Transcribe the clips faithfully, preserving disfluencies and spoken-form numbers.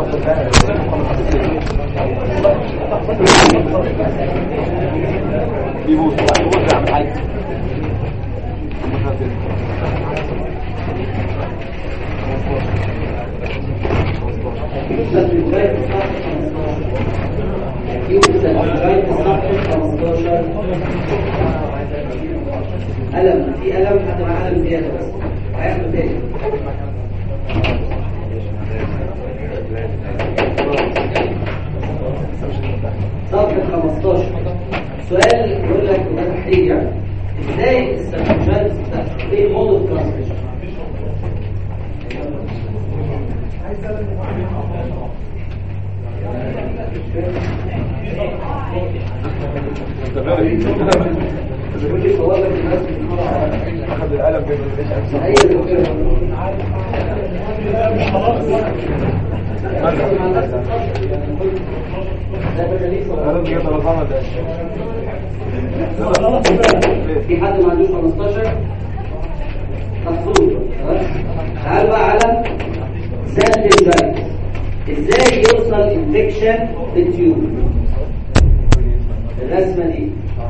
يبوظ يبوظ يعمل حاجه ألم في ألم حتى مع ألم زيادة بس هياخده تاني صفحة خمستاشر. سؤال يقول لك وده تحرير يعني ازاي السيرفيجايتس بتاعت ايه مود اوف ترانسميشن؟ اخذ القلم في حد ما عندوش خمستاشر مفروض. تعال بقى على سيرفيجايتس ازاي يوصل انفكشن للتيوب. الرسمه دي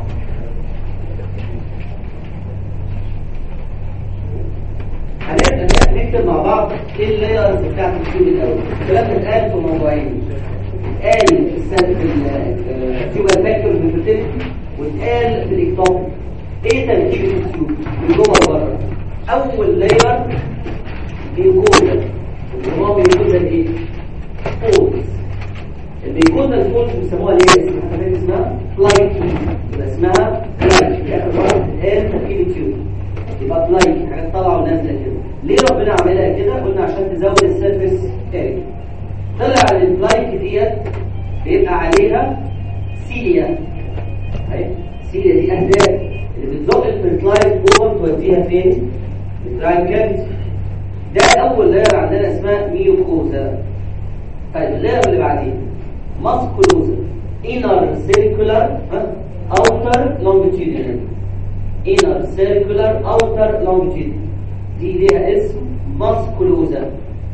هنبدا نكتب مع بعض ايه اللايرز بتاعت التيوب الاول. الكلام ده اتقال في موضوعين، اتقال في السنه في التيوب فاكتور بالفيرتيليتي واتقال في الاكتوب. ايه تركيب التيوب من جوه وبره؟ اول لاير بيكون وهو بيكون ايه؟ فولز. البيكون الفولز بيسموها ليه؟ اسمها اسمها فلايت. يبقى اسمها فلايت في اخر مره بتتقال تركيب التيوب يبقى فلايت، حاجات طالعه ونازله كده. ليه ربنا عملها كده؟ قلنا عشان تزود السيرفيس اريا. طلع الفلايت ديت بيبقى عليها سيليا. اهي سيليا دي اهداف اللي بتزق الفلايت جوه توديها فين؟ التراين كابس. ده اول لاير عندنا اسمها ميوكوزا. طيب اللاير اللي بعديه ماسكولوزا، انر سيركولار اوتر لونجيتيودينال. انر سيركولار اوتر لونجيتيودينال دي ليها اسم ماسكولوزا.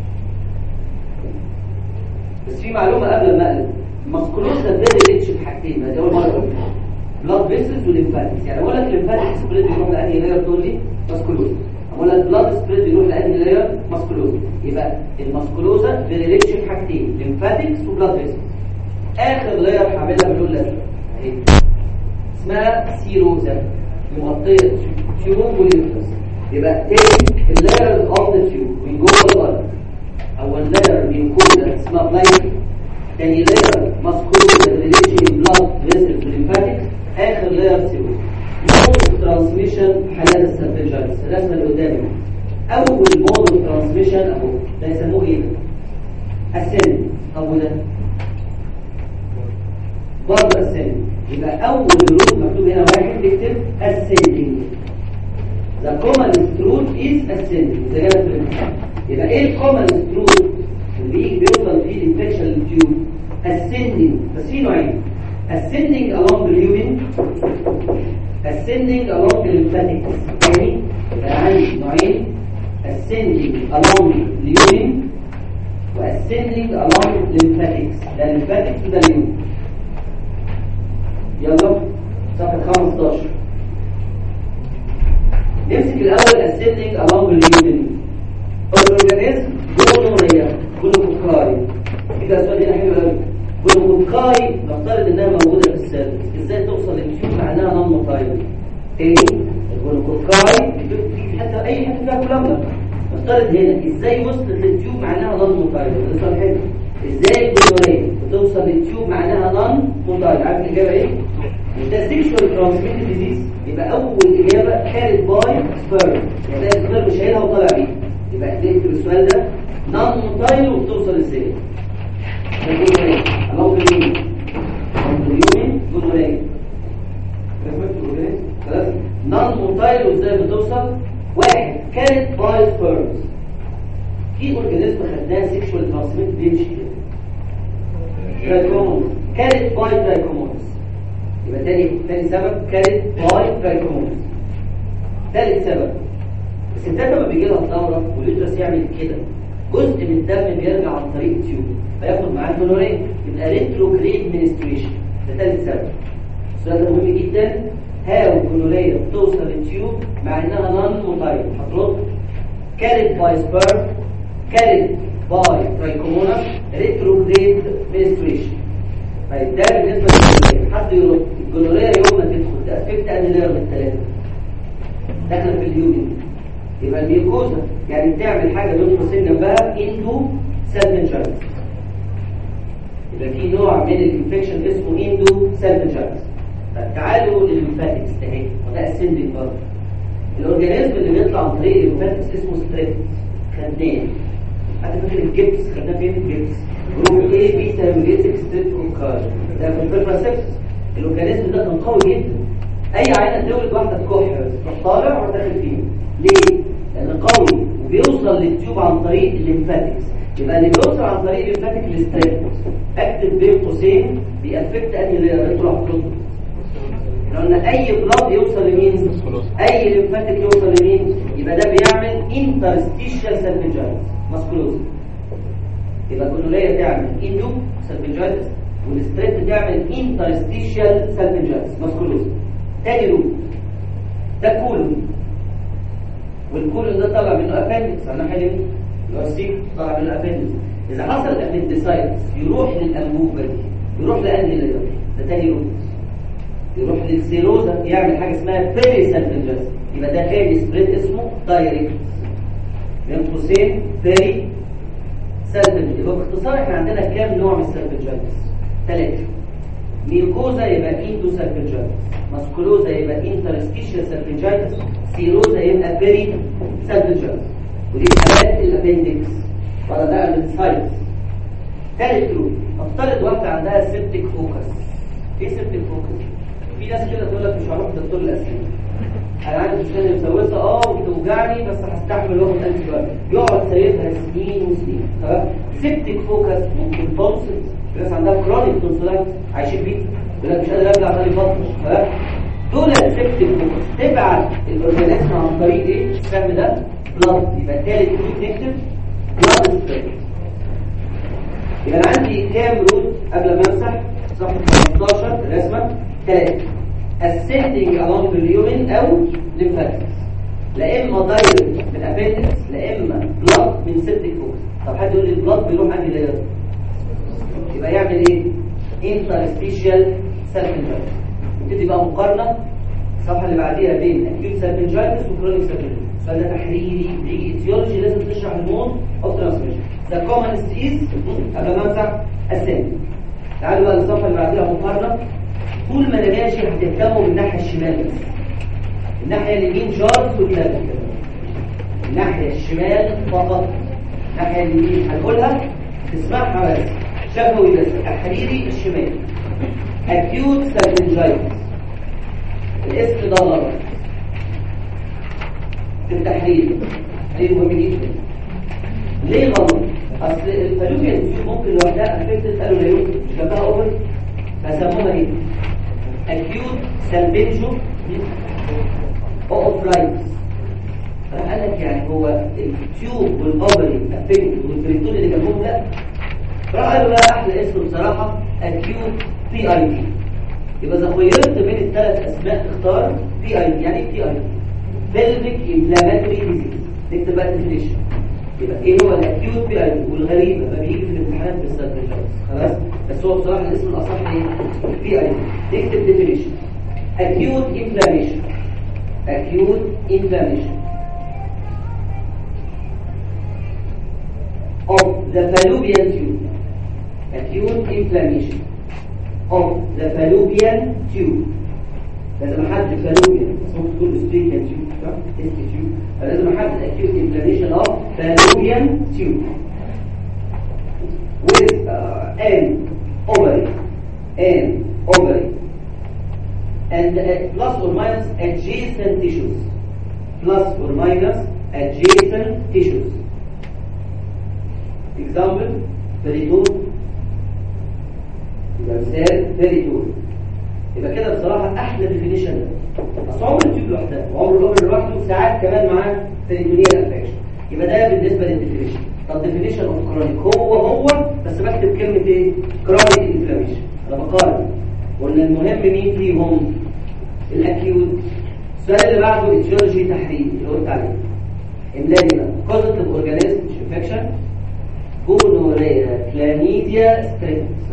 بس في معلومه قبل ما اقلب، ماسكولوزا ده ريليتش بحاجتين. ما دي اول مره اقولها، بلاد فيسلز وليمفاتكس. يعني اقول لك الليمفاتكس سبريد بيروح لانهي لاير تقول لي ماسكولوزا، اقول لك بلاد سبريد بيروح لانهي لاير ماسكولوزا. يبقى الماسكولوزا بريليتش بحاجتين، ليمفاتكس وبلاد فيسلز. اخر لاير هعملها باللون الازرق اهي اسمها سيروزا، مغطيه تيوب واليوترس. يبقى تاني اللايرز اوف ذا تيوب من جوه البلد. اول لاير ميوكوزا اسمها بلايك، تاني لاير ماسكولوزا ريليتش بلاد فيسلز وليمفاتكس، اخر لاير سيروزا. مود ترانسميشن حالات السيرفيجايتس الرسمه اللي قدامي. اول مود ترانسميشن اهو ده يسموه ايه؟ اسند. طب ده برضه اسند. يبقى اول روت مكتوب هنا واحد تكتب ascending. the commonest route is ascending. ده جاب في الامتحان. يبقى ايه الكومنست روت اللي بيوصل فيه الانفكشن للتيوب؟ ascending. بس في نوعين، ascending along the lumen، ascending along the lymphatics. يعني يبقى عندي نوعين، ascending along the lumen و ascending along lymphatics. ده lymphatics وده lumen. يلا صفحة خمستاشر. نمسك الأول ascending along the lumen. الأورجانيزم جونوريا جلوكوكاي. كده السؤال هنا حلو قوي. جلوكوكاي نفترض انها موجودة في السيرفس، ازاي توصل للتيوب مع انها نون موتايل؟ تاني الجلوكوكاي في حتة اي حتة فيها كولامنا. نفترض هنا ازاي وصلت للتيوب مع انها نون موتايل؟ ده سؤال حلو. ازاي الجونوريا بتوصل للتيوب مع انها نون موتايل؟ عارف الاجابة ايه؟ ده سيكشوال ترانسميتد ديزيز. يبقى اول اجابه كانت باي سبيرم، يعني السبيرم شايلها وطالع بيها. يبقى نكتب السؤال ده نون موتايل وبتوصل ازاي؟ نقول ايه؟ الله يمين اليومين نقول ايه؟ خلاص نون موتايل وازاي بتوصل؟ واحد كانت باي سبيرمز. في اورجانيزم خدناها سيكشوال ترانسميتد بيمشي كده ترايكومونز، كانت باي ترايكومونز. يبقى تاني تاني سبب كانت باي ترايكومونز. ثالث سبب الستات لما بيجي لها الدوره واليوترس يعمل كده جزء من الدم بيرجع عن طريق التيوب فياخد معاه الجونوريا، يبقى ريتروجريد منستريشن. ده ثالث سبب. السؤال ده مهم جدا، هاو الجونوريا بتوصل للتيوب مع انها نون موتايل؟ هترد كاريد باي سبيرم، كاريد باي ترايكوموناس، ريتروجريد منستريشن. طيب ده بالنسبه للجونوريا. حد يرد الجونوريا يوم ما تدخل تأفكت أنهي لير من الثلاثه؟ داخله في اليومين. يبقى الميوكوزا يعني بتعمل حاجه بين قوسين جنبها اندو سالفنجايتس. يبقى في نوع من الانفكشن اسمه اندو سالفنجايتس. طيب تعالوا للليمفاتكس اهي، وده اسندنج برضه. الاورجانيزم اللي بيطلع عن طريق الليمفاتكس اسمه ستريبس. خدناه. حد فاكر الجبس؟ خدناه فين الجبس؟ جروب ايه بيتا هيموليتيك ستريبتوكوكاي. ده في الفيبراسيبسس. الاورجانيزم ده كان قوي جدا. اي عينه تولد واحده تكح تروح طالع وداخل فيه. ليه؟ لان قوي وبيوصل للتيوب عن طريق الليمفاتكس. يبقى اللي بيوصل عن طريق الليمفاتيك الستريبتوس اكتب بين قوسين بيأفكت انهي لير؟ تروح تروح. احنا قلنا اي بلاد يوصل لمين؟ اي ليمفاتيك يوصل لمين؟ يبقى ده بيعمل انترستيشال سالفنجايتس ماسكولوز. يبقى الجونوريا تعمل اندو سالفنجايتس والستريب بتعمل انترستيشال سالفنجايتس ماسكولوز. تاني روت ده كولون، والكولون ده طالع منه ابندكس على ناحيه اليمين، اللي هو السيك طالع منه ابندكس. اذا حصل ابندسايتس يروح للانبوبه دي، يروح لانهي لير؟ ده تاني روت. يروح للسيروزا يعمل حاجه اسمها بيري سالفنجايتس. يبقى ده تاني سبريد اسمه دايركت بين قوسين بيري سالفنجايتس. يبقى باختصار احنا عندنا كام نوع من السالفنجايتس؟ ثلاثه. ميوكوزا يبقى اندو سالفنجايتس، ماسكولوزا يبقى انترستيشال سالفنجايتس، سيروزا يبقى بيري سالفنجايتس. ودي حالات الابندكس ولا ده السايتس. ثالث روت، افترض واحده عندها سيبتيك فوكس. ايه سيبتيك فوكس؟ في ناس كده تقول لك مش هروح للدكتور الاسنان، انا عندي مشكله مسوسه اه وبتوجعني بس هستحمل واخد انتي بايوتيك، يقعد سايبها سنين وسنين. تمام. سيبتيك فوكس ممكن تونسلز، في ناس عندها كرونيك تونسلايتس عايشين بيه يقول لك مش قادر ارجع تاني فتره. تمام. دول السيبتيك فوكس تبعت الاورجانيزم عن طريق ايه؟ السهم ده بلاد. يبقى ثالث روت نكتب بلاد ستريب. يبقى انا عندي كام روت قبل ما امسح؟ صفحه خمستاشر الرسمه ثلاثه. ascending along the lumen او lymphatic، لا اما دايركت من ابندكس لا اما بلاد من سيبتيك فوكس. طب حد يقول لي البلاد بيروح انهي لير؟ يبقى يعمل ايه؟ انترستيشال سالفنجايتس. نبتدي بقى مقارنه الصفحه اللي بعديها بين اكيوت سالفنجايتس وكرونيك سالفنجايتس. السؤال ده تحريري بيجي ايتيولوجي لازم تشرح المود اوف ترانسميشن. ذا كومنست از قبل ما امسح اسامي. تعالوا بقى للصفحه اللي بعديها مقارنه. طول ما انا ماشي هتهتموا من الناحيه الشمال بس. الناحيه اليمين جارز وكلاب. الناحيه الشمال فقط. الناحيه اليمين هنقولها تسمعها بس شفوي بس. تحريري الشمال اكيوت سالفنجايتس، الاسم ده غلط في التحرير. دي مهم جدا. ليه غلط؟ اصل الفالوبيان تيوب ممكن لوحدها افكتد قالوا لا يمكن مش جنبها اوفر فسموها ايه؟ اكيوت سالفنجو اوفرايتس. فقال لك يعني هو التيوب والاوفري افكتد والبريتون اللي جنبهم لا. فراح قالوا لا احلى اسم بصراحه اكيوت بي اي دي. يبقى اذا خيرت بين الثلاث اسماء اختار بي اي دي. يعني ايه بي اي دي؟ بلفيك انفلاماتوري ديزيز. نكتب بقى ديفينيشن. يبقى ايه هو الاكيوت بي اي دي؟ والغريب لما بيجي في الامتحانات بالسالفنجايتس خلاص، بس هو بصراحه الاسم الاصح ايه؟ بي اي دي. نكتب ديفينيشن اكيوت انفلاميشن. اكيوت انفلاميشن of the fallopian tube. acute inflammation of the fallopian tube. لازم احدد fallopian اسمه تقول streakian tube صح؟ است tube. فلازم احدد acute inflammation of fallopian tube with uh, an ovary an ovary and uh, plus or minus adjacent tissues plus or minus adjacent tissues. example بريتون. يبقى مثال بريتون. يبقى كده بصراحه احلى ديفينيشن ده. اصل عمر التيوب لوحدها وعمر الاوفر لوحده وساعات كمان معاه بريتونيال افكشن. يبقى ده بالنسبه للديفينيشن. طب definition of chronic هو هو بس بكتب كلمة ايه؟ chronic inflammation. انا بقارن قلنا المهم مين فيهم؟ الاكيوت. السؤال اللي بعده اتيولوجي تحريري اللي قلت عليه املاني بقى causative organism مش infection gonorrhea chlamydia streptococcus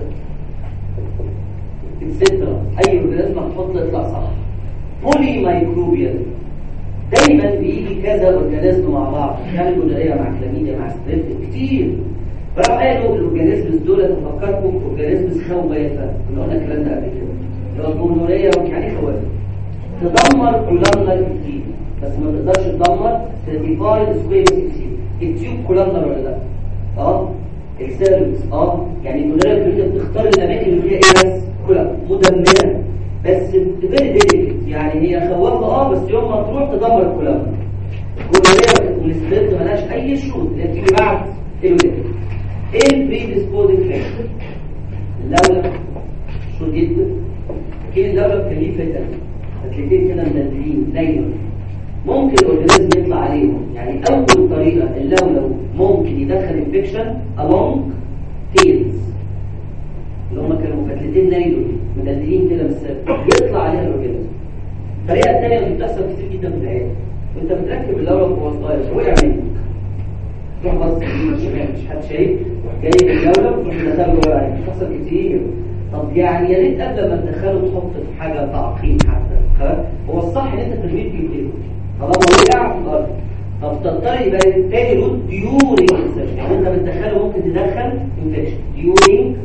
etcetera. اي اورجانيزم هتحط يطلع صح. بولي مايكروبيال دايما بيجي كذا اورجانيزم مع بعض، يعني جونوريا مع كلاميديا مع ستريبت كتير. فراحوا قالوا الاورجانيزمز دول تفكركم باورجانيزمز خوافه، كنا قلنا الكلام ده قبل كده. اللي هو الجونوريا يعني خوافه تدمر كولامنر كتير بس ما تقدرش تدمر ستراتيفايد سكوير كتير. التيوب كولامنر ولا لا؟ اه السيرفكس اه يعني الجونوريا انت بتختار الاماكن اللي فيها ايه بس كلها مدمره بس فيري ديليكت، يعني هي خوافه اه بس يوم ما تروح تدمر الكولامنر. الجونوريا والستريبت مالهاش اي شروط اللي بتيجي بعد الولاده. ايه البريديسبوزنج فاكتور؟ اللولب شهور جدا. اكيد اللولب كان ليه فتن فتلتين كده مدللين نايمه ممكن الاورجانيزم يطلع عليهم. يعني اول طريقه اللولب ممكن يدخل انفكشن along tails اللي هم كانوا فتلتين نايلون مدللين كده بس يطلع عليها الاورجانيزم. الطريقه الثانيه اللي بتحصل كتير جدا في العيادة وانت بتركب اللولب وهو صغير وقع منك تروح بص يمين شمال مش حد شايف جايب اللولب وتروح تدخله جوه العين. بتحصل كتير. طب يعني يا ريت قبل ما تدخله تحط في حاجه تعقيم حتى خلاص. هو الصح ان انت ترميه في ايديك طالما وقع في الارض. طب تضطر يبقى تاني روت ديورينج انسرشن، يعني انت بتدخله ممكن تدخل انفكشن ديورينج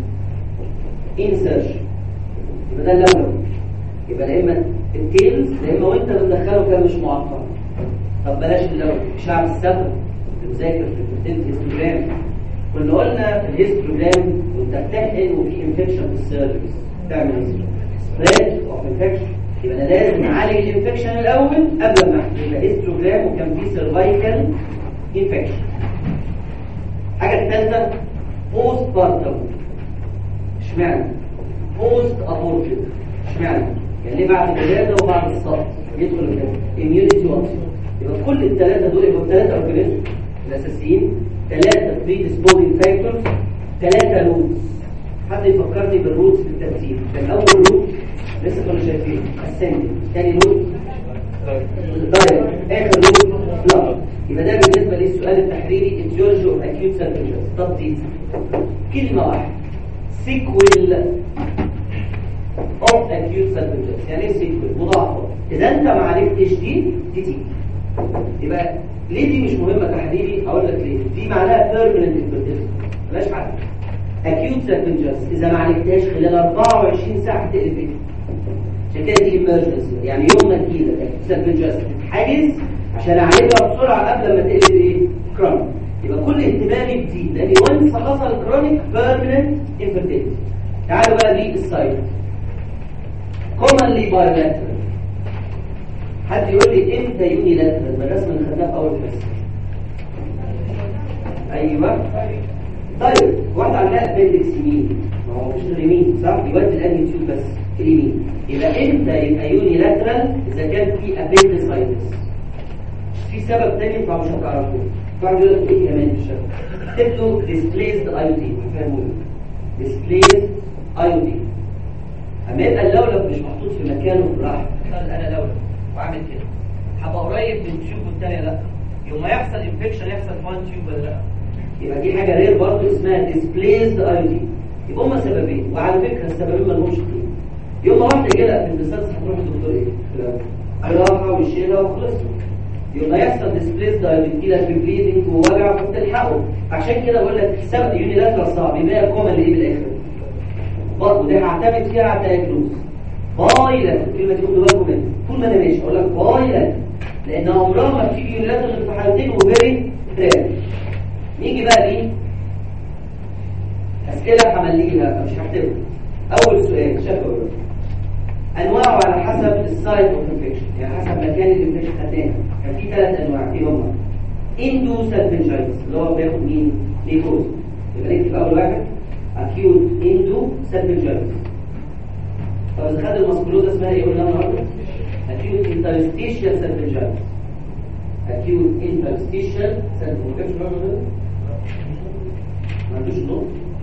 انسرشن. يبقى ده اللولب. يبقى يا اما التيلز يا اما وانت بتدخله كده مش معقم. طب بلاش اللولب شعب السفر بتذاكر في الهيستوجرام. كنا قلنا في الهيستوجرام وانت بتحقن وفي انفكشن في السيرفكس تعمل ايه؟ سبريد اوف انفكشن. يبقى انا لازم اعالج الانفكشن الاول قبل ما احقن. يبقى هيستوجرام وكان في سيرفايكال انفكشن. الحاجه الثالثه بوست بارتم. اشمعنى؟ بوست ابورتيف. اشمعنى؟ يعني ليه بعد الولاده وبعد السقط يدخل الجسم؟ اميونيتي وانس. يبقى كل الثلاثه دول يبقوا ثلاثه اورجانيزم الاساسيين، ثلاثه بريديسبوزنج فاكتورز، ثلاثه روتس. حد يفكرني بالروتس بالترتيب. كان اول روت لسه كنا شايفينه اسندنج، ثاني روت دايركت، اخر روت فلاج. يبقى ده بالنسبه للسؤال التحريري اتيولوجي اوف اكيوت سيرفيكال. طب دي كلمه واحده سيكويل اوف اكيوت سيرفيكال. يعني ايه سيكويل؟ مضاعفه. اذا انت ما عرفتش دي تيجي يبقى ليه دي مش مهمه تحريري؟ اقول لك ليه. دي معناها بيرمننت انفيرتيلتي مالهاش حل. اكيوت سيرفيكال اذا ما عالجتهاش خلال أربعة وعشرين ساعه تقلب بيها. عشان كده دي ايمرجنسي. يعني يوم ما تجيلك اكيوت سيرفيكال تتحجز عشان اعالجها بسرعه قبل ما تقلب ايه؟ كرونيك. يبقى كل اهتمامي بدي لان وانس حصل كرونيك بيرمننت انفيرتيلتي. تعالوا بقى دي السايد كومنلي بايلاترال. حد يقول لي امتى يوني لاترال؟ بالرسم اللي خدناه في اول حصه. ايوه طيب واحد عندها ابندكس يمين ما هو مش غير يمين صح؟ يودي الانهي تيوب بس اليمين. يبقى امتى يبقى يوني لاترال؟ اذا كان في ابندسايتس. في سبب تاني انتوا مش هتعرفوه. واحد يقول لك ايه كمان في الشبكه؟ اكتب له ديسبليسد ايودين. هفهمه ديسبليسد ايودين. اما يبقى اللولب مش محطوط في مكانه في الراحه. انا لولب واعمل كده هبقى قريب من التيوب والثانيه لا. يوم ما يحصل انفكشن يحصل في وان تيوب ولا لا؟ يبقى دي حاجه رير برضه اسمها ديسبليسد ايودين. يبقى هما سببين وعلى فكره السببين ما لهمش قيمه. يوم ما واحده جالها في البساس هتروح للدكتور ايه؟ جراحه ويشيلها وخلصنا. يوم ما يحصل ديسبليسد ايودين كده في بليدنج ووجع فبتلحقه. عشان كده بقول لك سبب يونيلاترال صعب يبقى كومن ايه بالاخر؟ برضه دي هعتمد فيها على التاجلوز. بايلات الكلمه دي خدوا بالكم منها. طول ما انا ماشي اقول لك بايلات لان عمرها ما بتيجي يونيلاترال غير في حالتين وفيري رير. نيجي بقى دي اسئله همليها مش هكتبها. اول سؤال شافوا انواعه على حسب السايت اوف انفكشن، يعني حسب مكان الانفكشن خدناها. كان في ثلاث انواع في هم اندو سيرفنجايتس اللي هو بياخد مين؟ ميكوز. يبقى نكتب اول واحد اكيوت اندو سيرفنجايتس. طب اذا خد المسكولوزا اسمها ايه قلنا النهارده؟ اكيوت انترستيشيال سيرفنجايتس. اكيوت انترستيشيال سيرفنجايتس ما عندوش نور.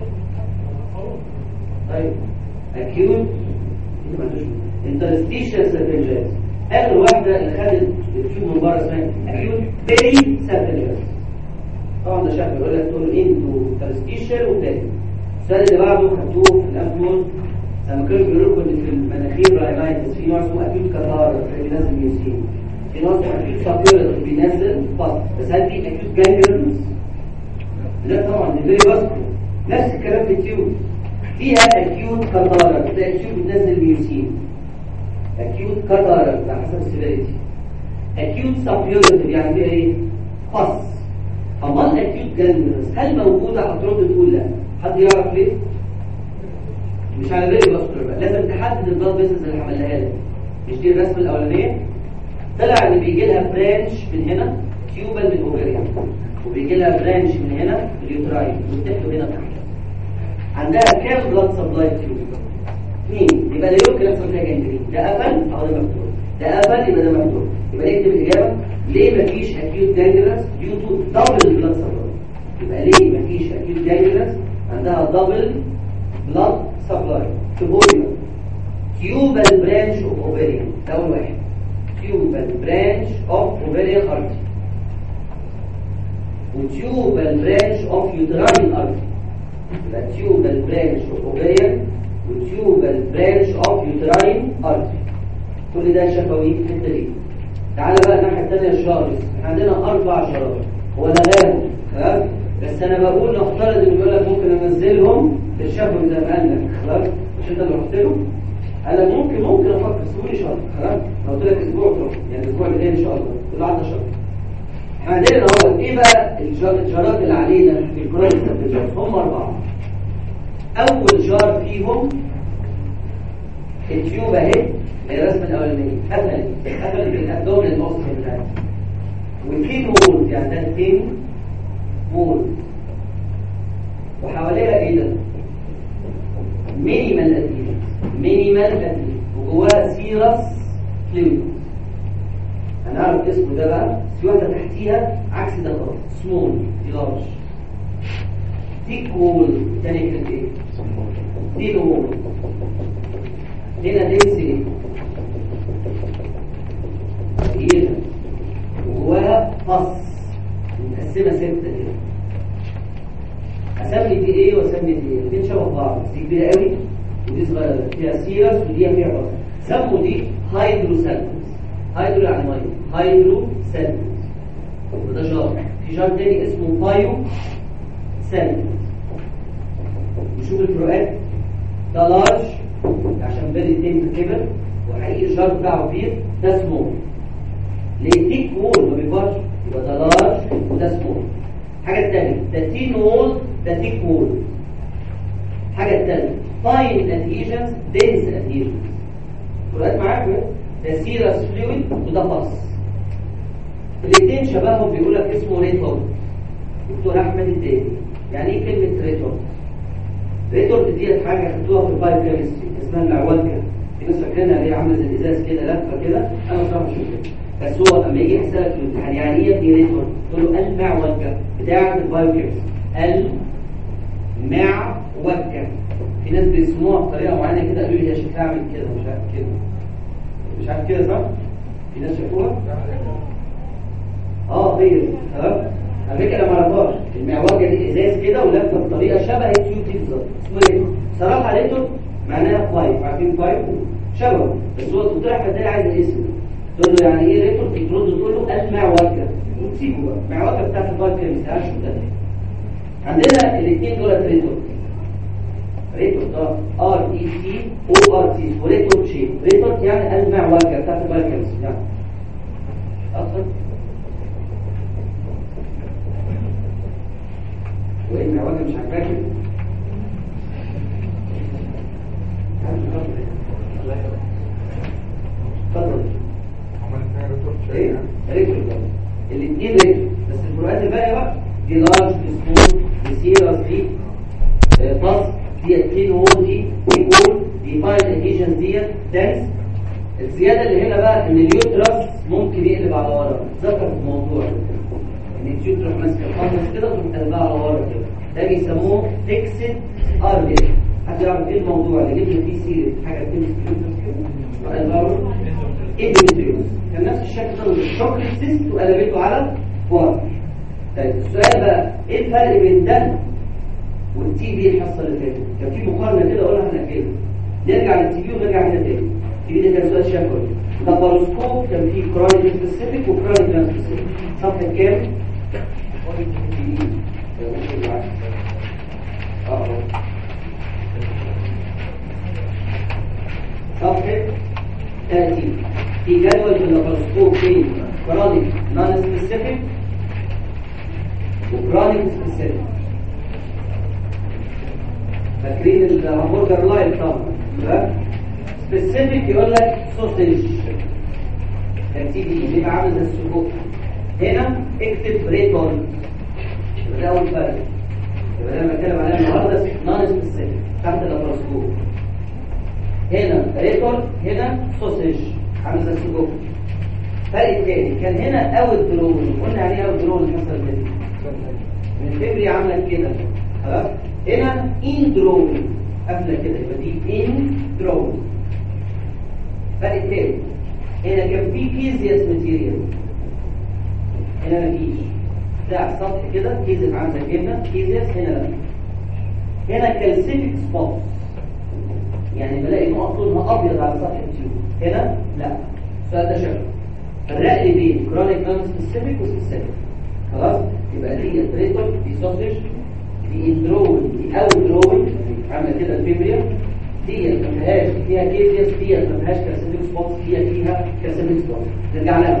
طيب اكيوت ما عندوش انترستيشن سيرفيلانس. اخر واحده اللي خدت التيوب من بره اسمها اكيوت بيري سيرفيلانس. طبعا ده شكل يقول لك تقول انتو انترستيشن وبيري. السؤال اللي بعده خدتوه في الانفلون لما كانوا بيقولوا لكم ان في المناخير راينايتس في نوع اسمه اكيوت كاتارا بينزل ميوسين، في نوع اسمه اكيوت سابيولر بينزل فصل. بس هل دي اكيوت جانجرنس؟ لا طبعا دي فيري باسكو. نفس الكلام في التيوب فيها اكيوت كاتارا بتلاقي التيوب بتنزل ميوسين. اكيوت كاتارا على حسب السيفيريتي. اكيوت سابيولر يعني فيها ايه؟ فصل. اما الاكيوت جانجرنس هل موجوده؟ هترد تقول لا. حد يعرف ليه؟ مش على بالي باسكولار بقى، لازم تحدد البلاد فيسلز اللي عملها لك. مش دي الرسمه الاولانيه؟ طلع ان بيجي لها برانش من هنا تيوبال من اوفيريا، وبيجي لها برانش من هنا اليوتراين، وتحته هنا تحت. عندها كام بلاد سبلاي تيوب؟ اثنين. يبقى لا يمكن يحصل فيها جانجرين. ده قفل او ده مفتوح. ده قفل يبقى ده مفتوح. يبقى نكتب الاجابه ليه مفيش اكيوت جانجرس ديو تو دبل بلاد سبلاي. يبقى ليه مفيش اكيوت جانجرس؟ عندها دبل بلاد سبلاي تبويا. تيوبال برانش اوف اوفيريان ده اول واحد. تيوبال برانش اوف اوفيريان ارتي، وتيوبال برانش اوف يوتراين ارتي. يبقى تيوبال برانش اوف اوفيريان وتيوبال برانش اوف يوتراين ارتي. كل ده شفوي في الحته دي. تعالى بقى الناحيه الثانيه الشارس. احنا عندنا اربع شرايط هو لغاهم خلاص، بس انا بقول نفترض انه بيقول لك ممكن انزلهم في الشفوي زي ما قال لك خلاص. مش انت اللي رحت له؟ انا ممكن ممكن افكر سيبوني شهر خلاص. لو قلت لك اسبوع تروح يعني الاسبوع اللي جاي ان شاء الله كل عشرة شهر. احنا عندنا اهو ايه بقى الجارات اللي علينا في الكرايس ستابيلايزر؟ هم اربعه. اول جار فيهم التيوب اهي اللي الرسمه الاولانيه قفلت قفلت بالابدومين الموسط بتاعتها، والتين وول يعني ده التين وول، وحواليها ايه ده؟ مينيمال اديشن مينيمال اديشن وجواها سيرس فلويد. هنعرف اسمه ده بقى. في واحده تحتيها عكس ده خالص سمول دي لارج. تيك وول تاني كانت ايه؟ تين وول. هنا دنسي كبيره وجواها فص متقسمه سته كده. اسمي دي ايه واسمي دي ايه؟ الاثنين شبه بعض بس دي كبيره قوي ودي صغيره فيها سيرس ودي فيها فص. سموا دي هيدروسالفنس. هيدرو يعني ميه. هيدروسالفنس. وده جار. في جار تاني اسمه بايو سالفنس. نشوف الفروقات. ده لارج عشان بادئ تاني كبر، وحقيقي الجار بتاعه كبير. ده سمول. ليه تيك وول ما بيكبرش؟ يبقى ده لارج وده سمول. حاجه ثانيه ده تين وول ده تيك وول. حاجه ثانيه فاين ادهيجنز دنس ادهيجنز. فروقات معاكم ده سيرس فلويد وده فص. الاثنين شبههم بيقول لك اسمه ريتورد. دكتور احمد الدالي يعني ايه كلمه ريتورد؟ ريتورد ديت حاجه خدتوها في البايوكيمستري اسمها المعوجه. في ناس فاكرينها اللي هي عامله زي الازاز كده لفه كده. انا بصراحه مش فاكر، بس هو لما يجي يحسبك في الامتحان يعني ايه دي ريتورد؟ تقول له المعوجه بتاعه البايوكيمستري. المعوجه. في ناس بيسموها بطريقه معينه كده قالوا لي هي شكلها عامل كده مش عارف كده مش عارف كده صح؟ في ناس شافوها؟ اه غير تمام. على فكره انا ما اعرفهاش. المعوجه دي ازاز كده ولفه بطريقه شبه التيوب دي بالظبط. اسمها ايه؟ صراحه لقيته معناها بايب. عارفين بايب؟ شبهه. بس هو الدكتور احمد ده عايز الاسم. تقول له يعني ايه ريتور؟ ترد تقول له المعوجه وتسيبه بقى. المعوجه بتاعت البايب كده ما تسالش ده. عندنا الاثنين دول ريتور. ريتور ده ار اي تي او ار تي وريتور شيب. ريتور يعني المعوجه بتاعت البايب يعني اصلا وايه المعوجه مش عاجباك؟ اتفضل. ايه؟ ريتور. الاثنين ريتور بس الفروقات الباقيه بقى دي لارج سمول دي سيرس دي فاص دي تين وول دي دي وول دي فاين اديشنز ديت دنس. الزياده اللي هنا بقى ان اليوترس ممكن يقلب على ورا. ذكر في الموضوع يعني التيوب تروح ماسكه القفص كده وتروح قلبها على ورا كده، ده بيسموه فيكسد اربيت. حد يعرف ايه الموضوع اللي جبنا فيه سيره حاجه كده قلبها اندوميتريوز؟ كان نفس الشكل ده الشوكليت سيست وقلبته على ورا. طيب السؤال بقى ايه الفرق بين ده والتي بي الحصه اللي فاتت؟ كان في مقارنه كده قلنا احنا كده، نرجع للتي بي ونرجع هنا تاني. التي بي ده كان سؤال شفوي، لاباروسكوب كان فيه كرونيك سبيسيفيك وكرونيك نون سبيسيفيك. صفحه كام؟ اه صفحه ثلاثين. في جدول في اللاباروسكوب بين كرونيك نون سبيسيفيك وكرونيك سبيسيفيك. فاكرين الهامبرجر لايف طبعا. سبيسيفيك يقول لك سوسيج كان تي دي بيبقى عامل زي السجق. هنا اكتب ريتون، يبقى ده اول فرق. يبقى ده انا بتكلم عليه النهارده نون سبيسيفيك تحت اللاباروسكوب. هنا ريتون، هنا سوسيج عامل زي السجق. فرق تاني كان هنا اوت درون، قلنا عليه اوت درون الحصه اللي فاتت من فبري عامله كده خلاص. هنا ان درون قبل كده، يبقى دي ان درون. فرق تاني هنا كان في كيزياس ماتيريال، هنا مفيش. ده على السطح كده كيزياس عامله كده كيزياس، هنا لا. هنا كالسيفيك سبوت، يعني بلاقي نقط لونها ابيض على سطح التيوب، هنا لا. السؤال ده شكله فرق لي بين كرونيك نون سبيسيفيك وسبيسيفيك خلاص. يبقى دي تريتور، دي سوسيج، دي اندرول، دي اوت درول عامله كده الفيبريا. دي ما فيهاش فيها كيزياس، دي ما فيهاش كالسيفيك سبوت، فيها فيها كالسيفيك سبوت. نرجع لها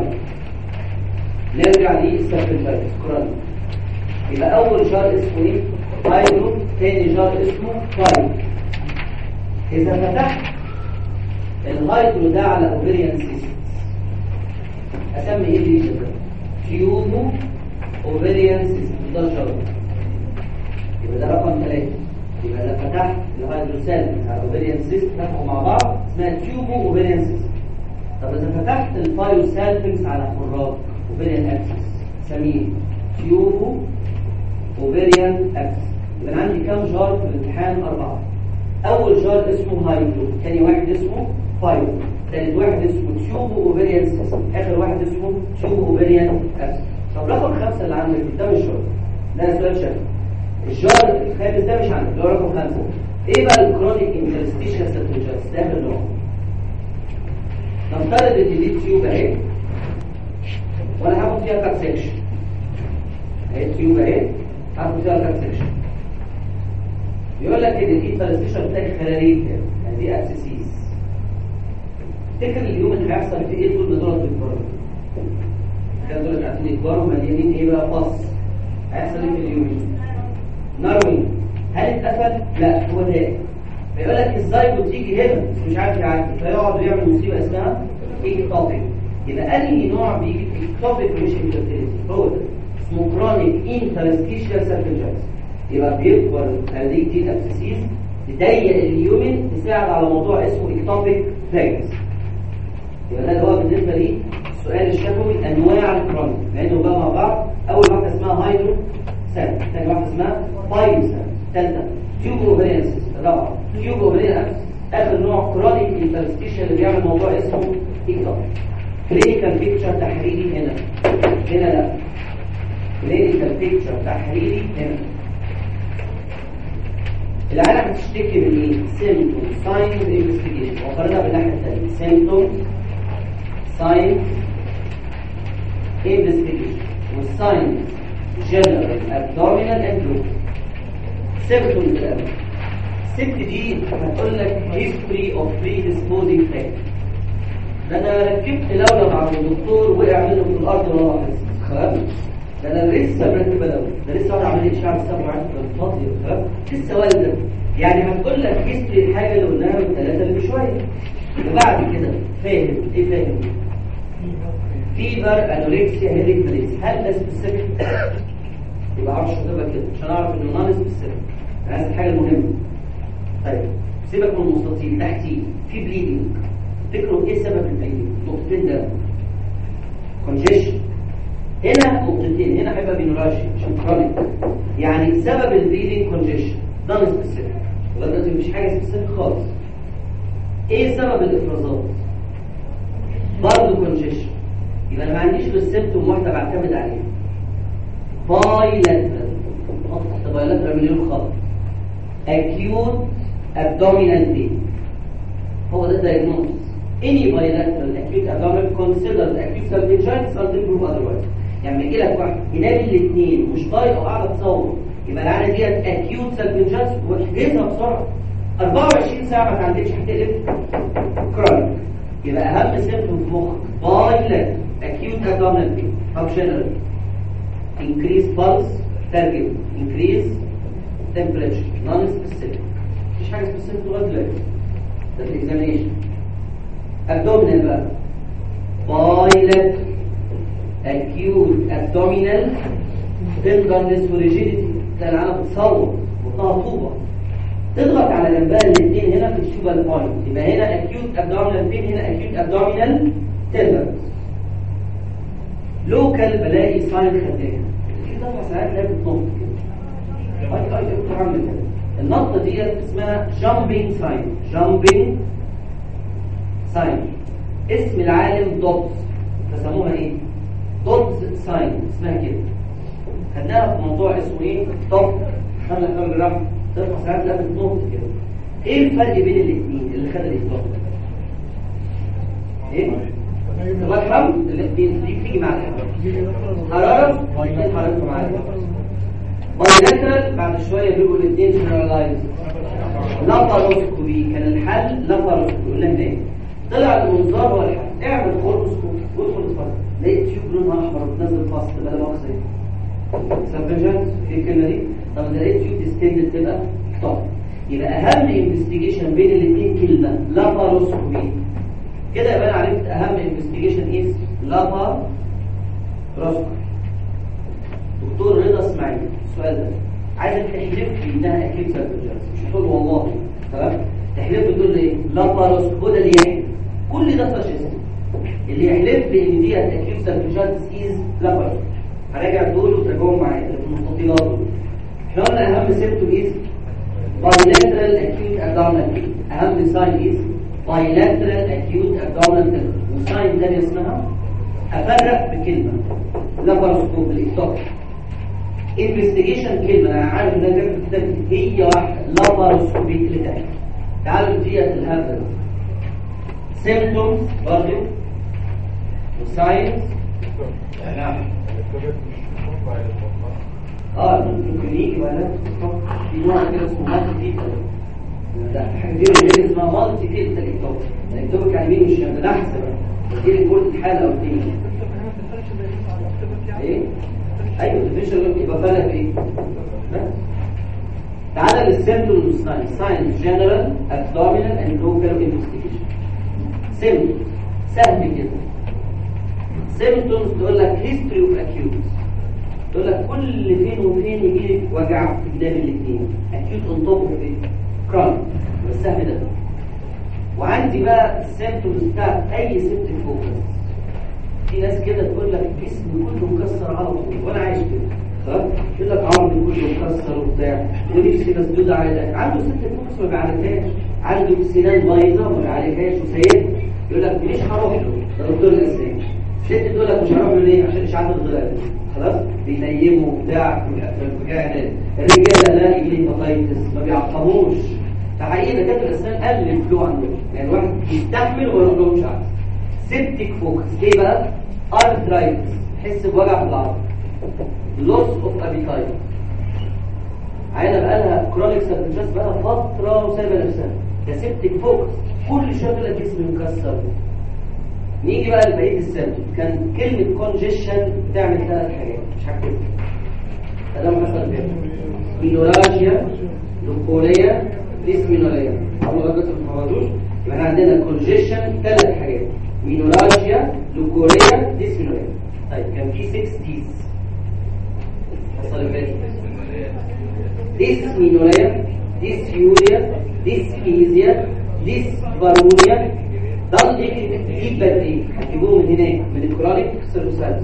نرجع للسيرفنتايتس كرونيك. يبقى اول جار اسمه ايه؟ هايدرو. ثاني جار اسمه فايب. اذا فتحت الهايدرو ده على اوفيريان سيستم اسمي ايه اللي يشبه؟ تيوبو اوفيريان سيستم. ده جار، يبقى ده رقم ثلاثة. يبقى اذا فتحت الهيدروسيل على اوفيريان سيستم فتحوا مع بعض اسمها تيوبو اوفيريان سيستم. طب اذا فتحت الفايوسالفنكس على خراج اوفيريان اكسس سميه تيوبو اوفيريان اكسس. يبقى انا عندي كام جار في الامتحان؟ اربعه. اول جار اسمه هايدرو، ثاني واحد اسمه فايو، ثالث واحد اسمه تيوبو اوفيريان سيستم، اخر واحد اسمه تيوبو اوفيريان اكسس. طب رقم خمسه اللي عندك ده مش جار، ده سؤال شكل. الجار الخامس ده مش عندك، ده رقم خمسه. ايه بقى الكرونيك انترستيشال سيرفنجايتس؟ ده اخر نوع. نفترض ان دي تيوب اهي وانا هاخد فيها كات سكشن. اهي تيوب اهي هاخد فيها كات سكشن. يقول لك ان دي انترستيشال بتاعي خلاليه يعني دي ابسيسيس. تفتكر اليوم اللي هيحصل فيه ايه طول ما دول بيكبروا؟ كده دول عايزين يكبروا مليانين ايه بقى؟ فص. هيحصل ايه في اليوم؟ ناروين. هل اتقفل؟ لا هو ده. فيقول لك ازاي بتيجي هنا بس مش عارف يعدي، فيقعد يعمل مصيبه اسمها اكتوبيك. يبقى انهي نوع بيجي اكتوبيك مش انترتيليتي؟ هو ده اسمه كرونيك انترستيشال سيرفنجايتس. يبقى بيكبر هذه دي الابسيسيس تضيق اليومن، تساعد على موضوع اسمه اكتوبيك فاجس. يبقى ده اللي هو بالنسبه لي السؤال الشفوي انواع الكرونيك، لانه بقى مع بعض. اول واحده اسمها هايدرو سان، ثاني واحده اسمها فايو سان، ثالثه تيوبو اوفيريان، رابعه تيوبو اوفيريان، اخر نوع كرونيك انترستيشن اللي بيعمل موضوع اسمه اكتوبيك. كلينيكال بيكتشر تحريري هنا، هنا لا. كلينيكال بيكتشر تحريري هنا. العالم بتشتكي من ايه؟ سيمتوم ساين انفستيجيشن. وقررنا بالناحيه الثانيه سيمتوم ساين انفستيجيشن والساين جنرال ابدومينال اند لوب. سيمتوم الاول. الست دي هتقول لك هيستوري اوف بريديسبوزنج فاكتور. ده انا ركبت لولب على الدكتور وقع منه في الارض ولا واحد خلاص. ده انا لسه مركب لولب، ده لسه انا عامل اشعه السبع عشر فاضي خلاص لسه والده. يعني هتقول لك هيستوري الحاجه اللي قلناها من ثلاثه اللي بشويه. وبعد كده فاهم ايه؟ فاهم فيبر انوركسيا هيديك ماليز. هل ده سبيسيفيك؟ يبقى عارف شغلها كده عشان اعرف انه نون سبيسيفيك. انا عايز الحاجه المهمه. طيب سيبك من المستطيل تحتيه في بليدنج. تفتكروا ايه سبب البليدنج؟ نقطتين دم، كونجيشن هنا نقطتين، هنا هيبقى بينوراشيا عشان كرونيك، يعني سبب البريدنج كونجيشن ده مش سبيسيفيك، لغايه مش حاجه سبيسيفيك خالص. ايه سبب الافرازات؟ برضه كونجيشن. يبقى انا ما عنديش غير سيمبتوم واحده بعتمد عليها، بايلاترال. نحط تحت بايلاترال مليون خط، acute abdominal pain. هو ده الدايجنوز. any bilateral acute abdominal considers acute salpingitis until proved otherwise. يعني يجي لك واحد ينام الاثنين مش طايق وقاعد تصور، يبقى العاده ديت acute salpingitis واحجزها بسرعه. أربعة وعشرين ساعه ما تعديش هتقلب كرونيك. يبقى اهم سيمبتوم في مخك بايلاترال acute abdominal pain functional increase pulse ترجم increase temperature non specific. مفيش حاجه specific لغايه دلوقتي. ده في الاكزامينشن. abdominal بقى بايلاترال acute abdominal tenderness وريجيديتي. تلاقي العالم بتصور بطنها طوبه، تضغط على جنبها الاثنين هنا في الشوبال بوينت، يبقى هنا acute abdominal pain، هنا acute abdominal tenderness. لوكال بلاقي ساين خفيفه كده، طبعا ساعات تلاقي بتنط كده. اي اي دكتور عامل كده. النطه ديت اسمها جامبينج ساين، جامبينج ساين. اسم العالم دوبز، فسموها ايه؟ دوبز ساين، اسمها كده. خدناها في موضوع اسمه ايه؟ دوب. خدنا كام جرام ترفع ساعات تلاقي بتنط كده. ايه الفرق بين الاثنين اللي خد الاصابه؟ ايه؟ الله يرحم اللي بتيجي مع حراره وايد حراره معايا. بايلاترال بعد شويه بيبقوا الاثنين جنرالايز. لاباروسكوبي كان الحل لاباروسكوبي، قلنا هناك طلع المنظار هو الحل. اعمل كولونوسكوبي وادخل الفصل، لقيت تيوب لونها احمر بتنزل فصل بلا مؤاخذه سبجنت في الكلمه دي. طب اذا لقيت تيوب ديستندد تبقى طب. يبقى اهم انفستيجيشن بين الاثنين كلمه لاباروسكوبي. كده يبقى انا عرفت اهم انفستيجيشن ايه؟ لاباروسكوبي. دكتور رضا اسماعيل السؤال ده عايزك تحلف لي انها اكيد سيرفيجنس، مش هتقول والله تمام، تحلف لي تقول لي لاباروسكوبي ده اللي يحلف. كل ده سجست اللي يحلف لي ان دي اكيد سيرفيجنس از لاباروسكوبي. هراجع دول وتراجعهم معايا اللي في المستطيلات دول. احنا قلنا اهم سيمبتوم از بايلاترال اكيوت ابدومينال، اهم ساين از بايلاترال اكيوت ابدومينال، وساين ثانيه اسمها افرق بكلمه لاباروسكوب الاكتوب. انفستيجيشن كلمه انا عارف انها جت في الكتاب هي واحده، لاباروسكوبي اللي تحت. تعالوا ديت الهبل سيمبتومز برضه وساينز. نعم اه ممكن يجي ولا في نوع كده اسمه مالتي تيتل. لا حاجه دي اسمها مالتي تيتل اكتوب. الاكتوب كان يمين والشمال ده احسن دي كل حاله او اتنين. ايه ايوه الفيشن يبقى فرق ايه؟ تعالى للسيمبتومز والساينز. ساينز جنرال ابدومينال اند لوكال انفستيجيشن. سيمبتومز سهل كده. سيمبتومز تقول لك هيستوري اوف اكيوت، تقول لك كل فين وفين يجي لك وجع في جدار الاثنين، اكيوت اون توب اوف ايه؟ كرونيك. والسهم ده. وعندي بقى السيمبتومز بتاعت اي سيبتك فوكس. في ناس كده تقول لك الجسم كله مكسر على طول، وانا عايش كده خلاص، يقول لك عمري كله مكسر وبتاع ونفسي مسدود على الاكل. عنده سيبتك فوكس ما بيعالجهاش، عنده سنان بايظه ما بيعالجهاش وسايبها، يقول لك مش هروح له ده دكتور الاسنان. ست تقول لك مش هروح له ليه؟ عشان اشعاعات الغلاف خلاص بينيموا وبتاع الرجاله لا يجي هيباتيتس ما بيعقموش. فحقيقه دكاتره الاسنان قل الفلو عندهم، يعني الواحد يستحمل ويروح له مش عارف. سيبتك فوكس ليه بقى؟ ارثرايتس، تحس بوجع في العظم. لوس اوف ابيتايت، عايزه بقى لها كرونيك سيرفيس بقى لها فتره وسايبه نفسها. ده سيبتك فوكس كل شويه تقول لك جسمي مكسر. نيجي بقى لبقيه السيمبتوم. كان كلمه كونجيشن بتعمل ثلاث حاجات مش هكتبها. كلام حصل فيها مينوراجيا، لوكوليا، ديسمينوريا. اول ما بس ما حفظوش يبقى احنا عندنا كونجيشن ثلاث حاجات، مينوراجيا، لوكوليا، ديسمينوريا. طيب كان في ستة ديز حصل فيها ديسمينوريا، ديسيوريا، ديسكيزيا، ديسبارونيا. ده دي بدري هتجيبوه من هناك من الكرونيك سيرفيسايتس.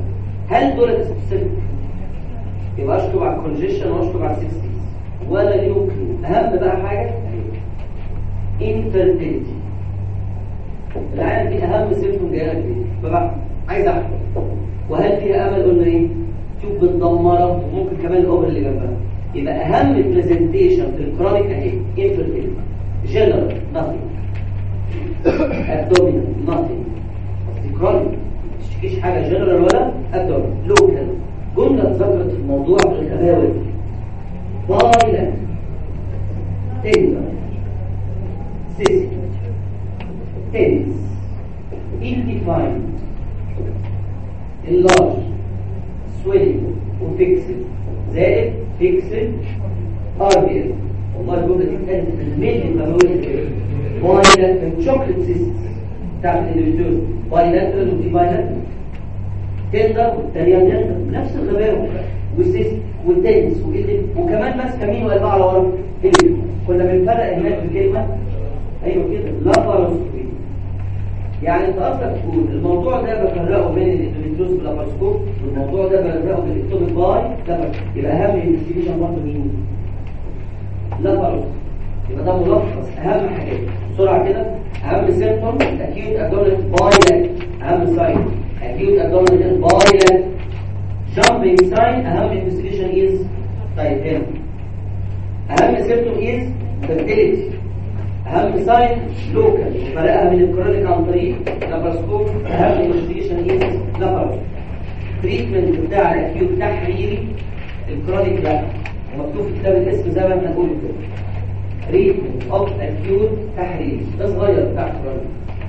هل دول سبيسيفيك؟ يبقى اشطب على الكونجيشن واشطب على السكسيس ولا يمكن. اهم بقى حاجه انفيرتيليتي. العيال دي اهم سيمتوم جايه لك ايه؟ ببقى عايز احكي وهل فيها امل؟ قلنا ايه؟ شوف متدمره وممكن كمان الاوبر اللي جنبها. يبقى اهم برزنتيشن في الكرونيك اهي انفيرتيليتي. جنرال ناثينج، ابدومينال ناثينج، كرونيك ما تشتكيش حاجه جنرال ولا ابدومينال. لوكال جمله اتذكرت في الموضوع بالتباول فايلنت تندر سيستم tense, ill-defined, enlarged, swelling وفيكسد زائد فيكسد ار بي ال. والله الجمله دي اتقالت في الملي بقول كده. بايلاترال شوكليت سيست بتاعت الاندوميتريوز بايلاترال ودي بايلاترال تندر والثانيه تندر نفس الغباوه والسيست والتنس وكمان ماسكه مين وقلبها على ورا. كنا بنفرق هناك بكلمه ايوه كده لاباروسكوبي. يعني انت اصلا تقول الموضوع ده بفرقه بين الاندوميتريوز باللاباروسكوب والموضوع ده بفرقه بالاكتوبيك باي ده. يبقى اهم انفستيجيشن برضه مين؟ لاباروسكوبي. يبقى ده ملخص اهم حاجات بسرعه كده. اهم سيمبتوم اكيوت ابدومينال بايلات. اهم ساين اكيوت ابدومينال بايلات. جامبينج ساين اهم انفستيجيشن از طيب هنا. اهم سيمبتوم از فيرتيليتي. اهم ساين لوكال فرقها من الكرونيك عن طريق لاباروسكوب. اهم انفستيجيشن از لاباروسكوب. تريتمنت بتاع الاكيوت تحريري، الكرونيك لا ومكتوب في كتاب الاسم زي ما احنا بنقول كده. تريتمنت اوف اكيوت تحريري ده صغير بتاع الكرونيك.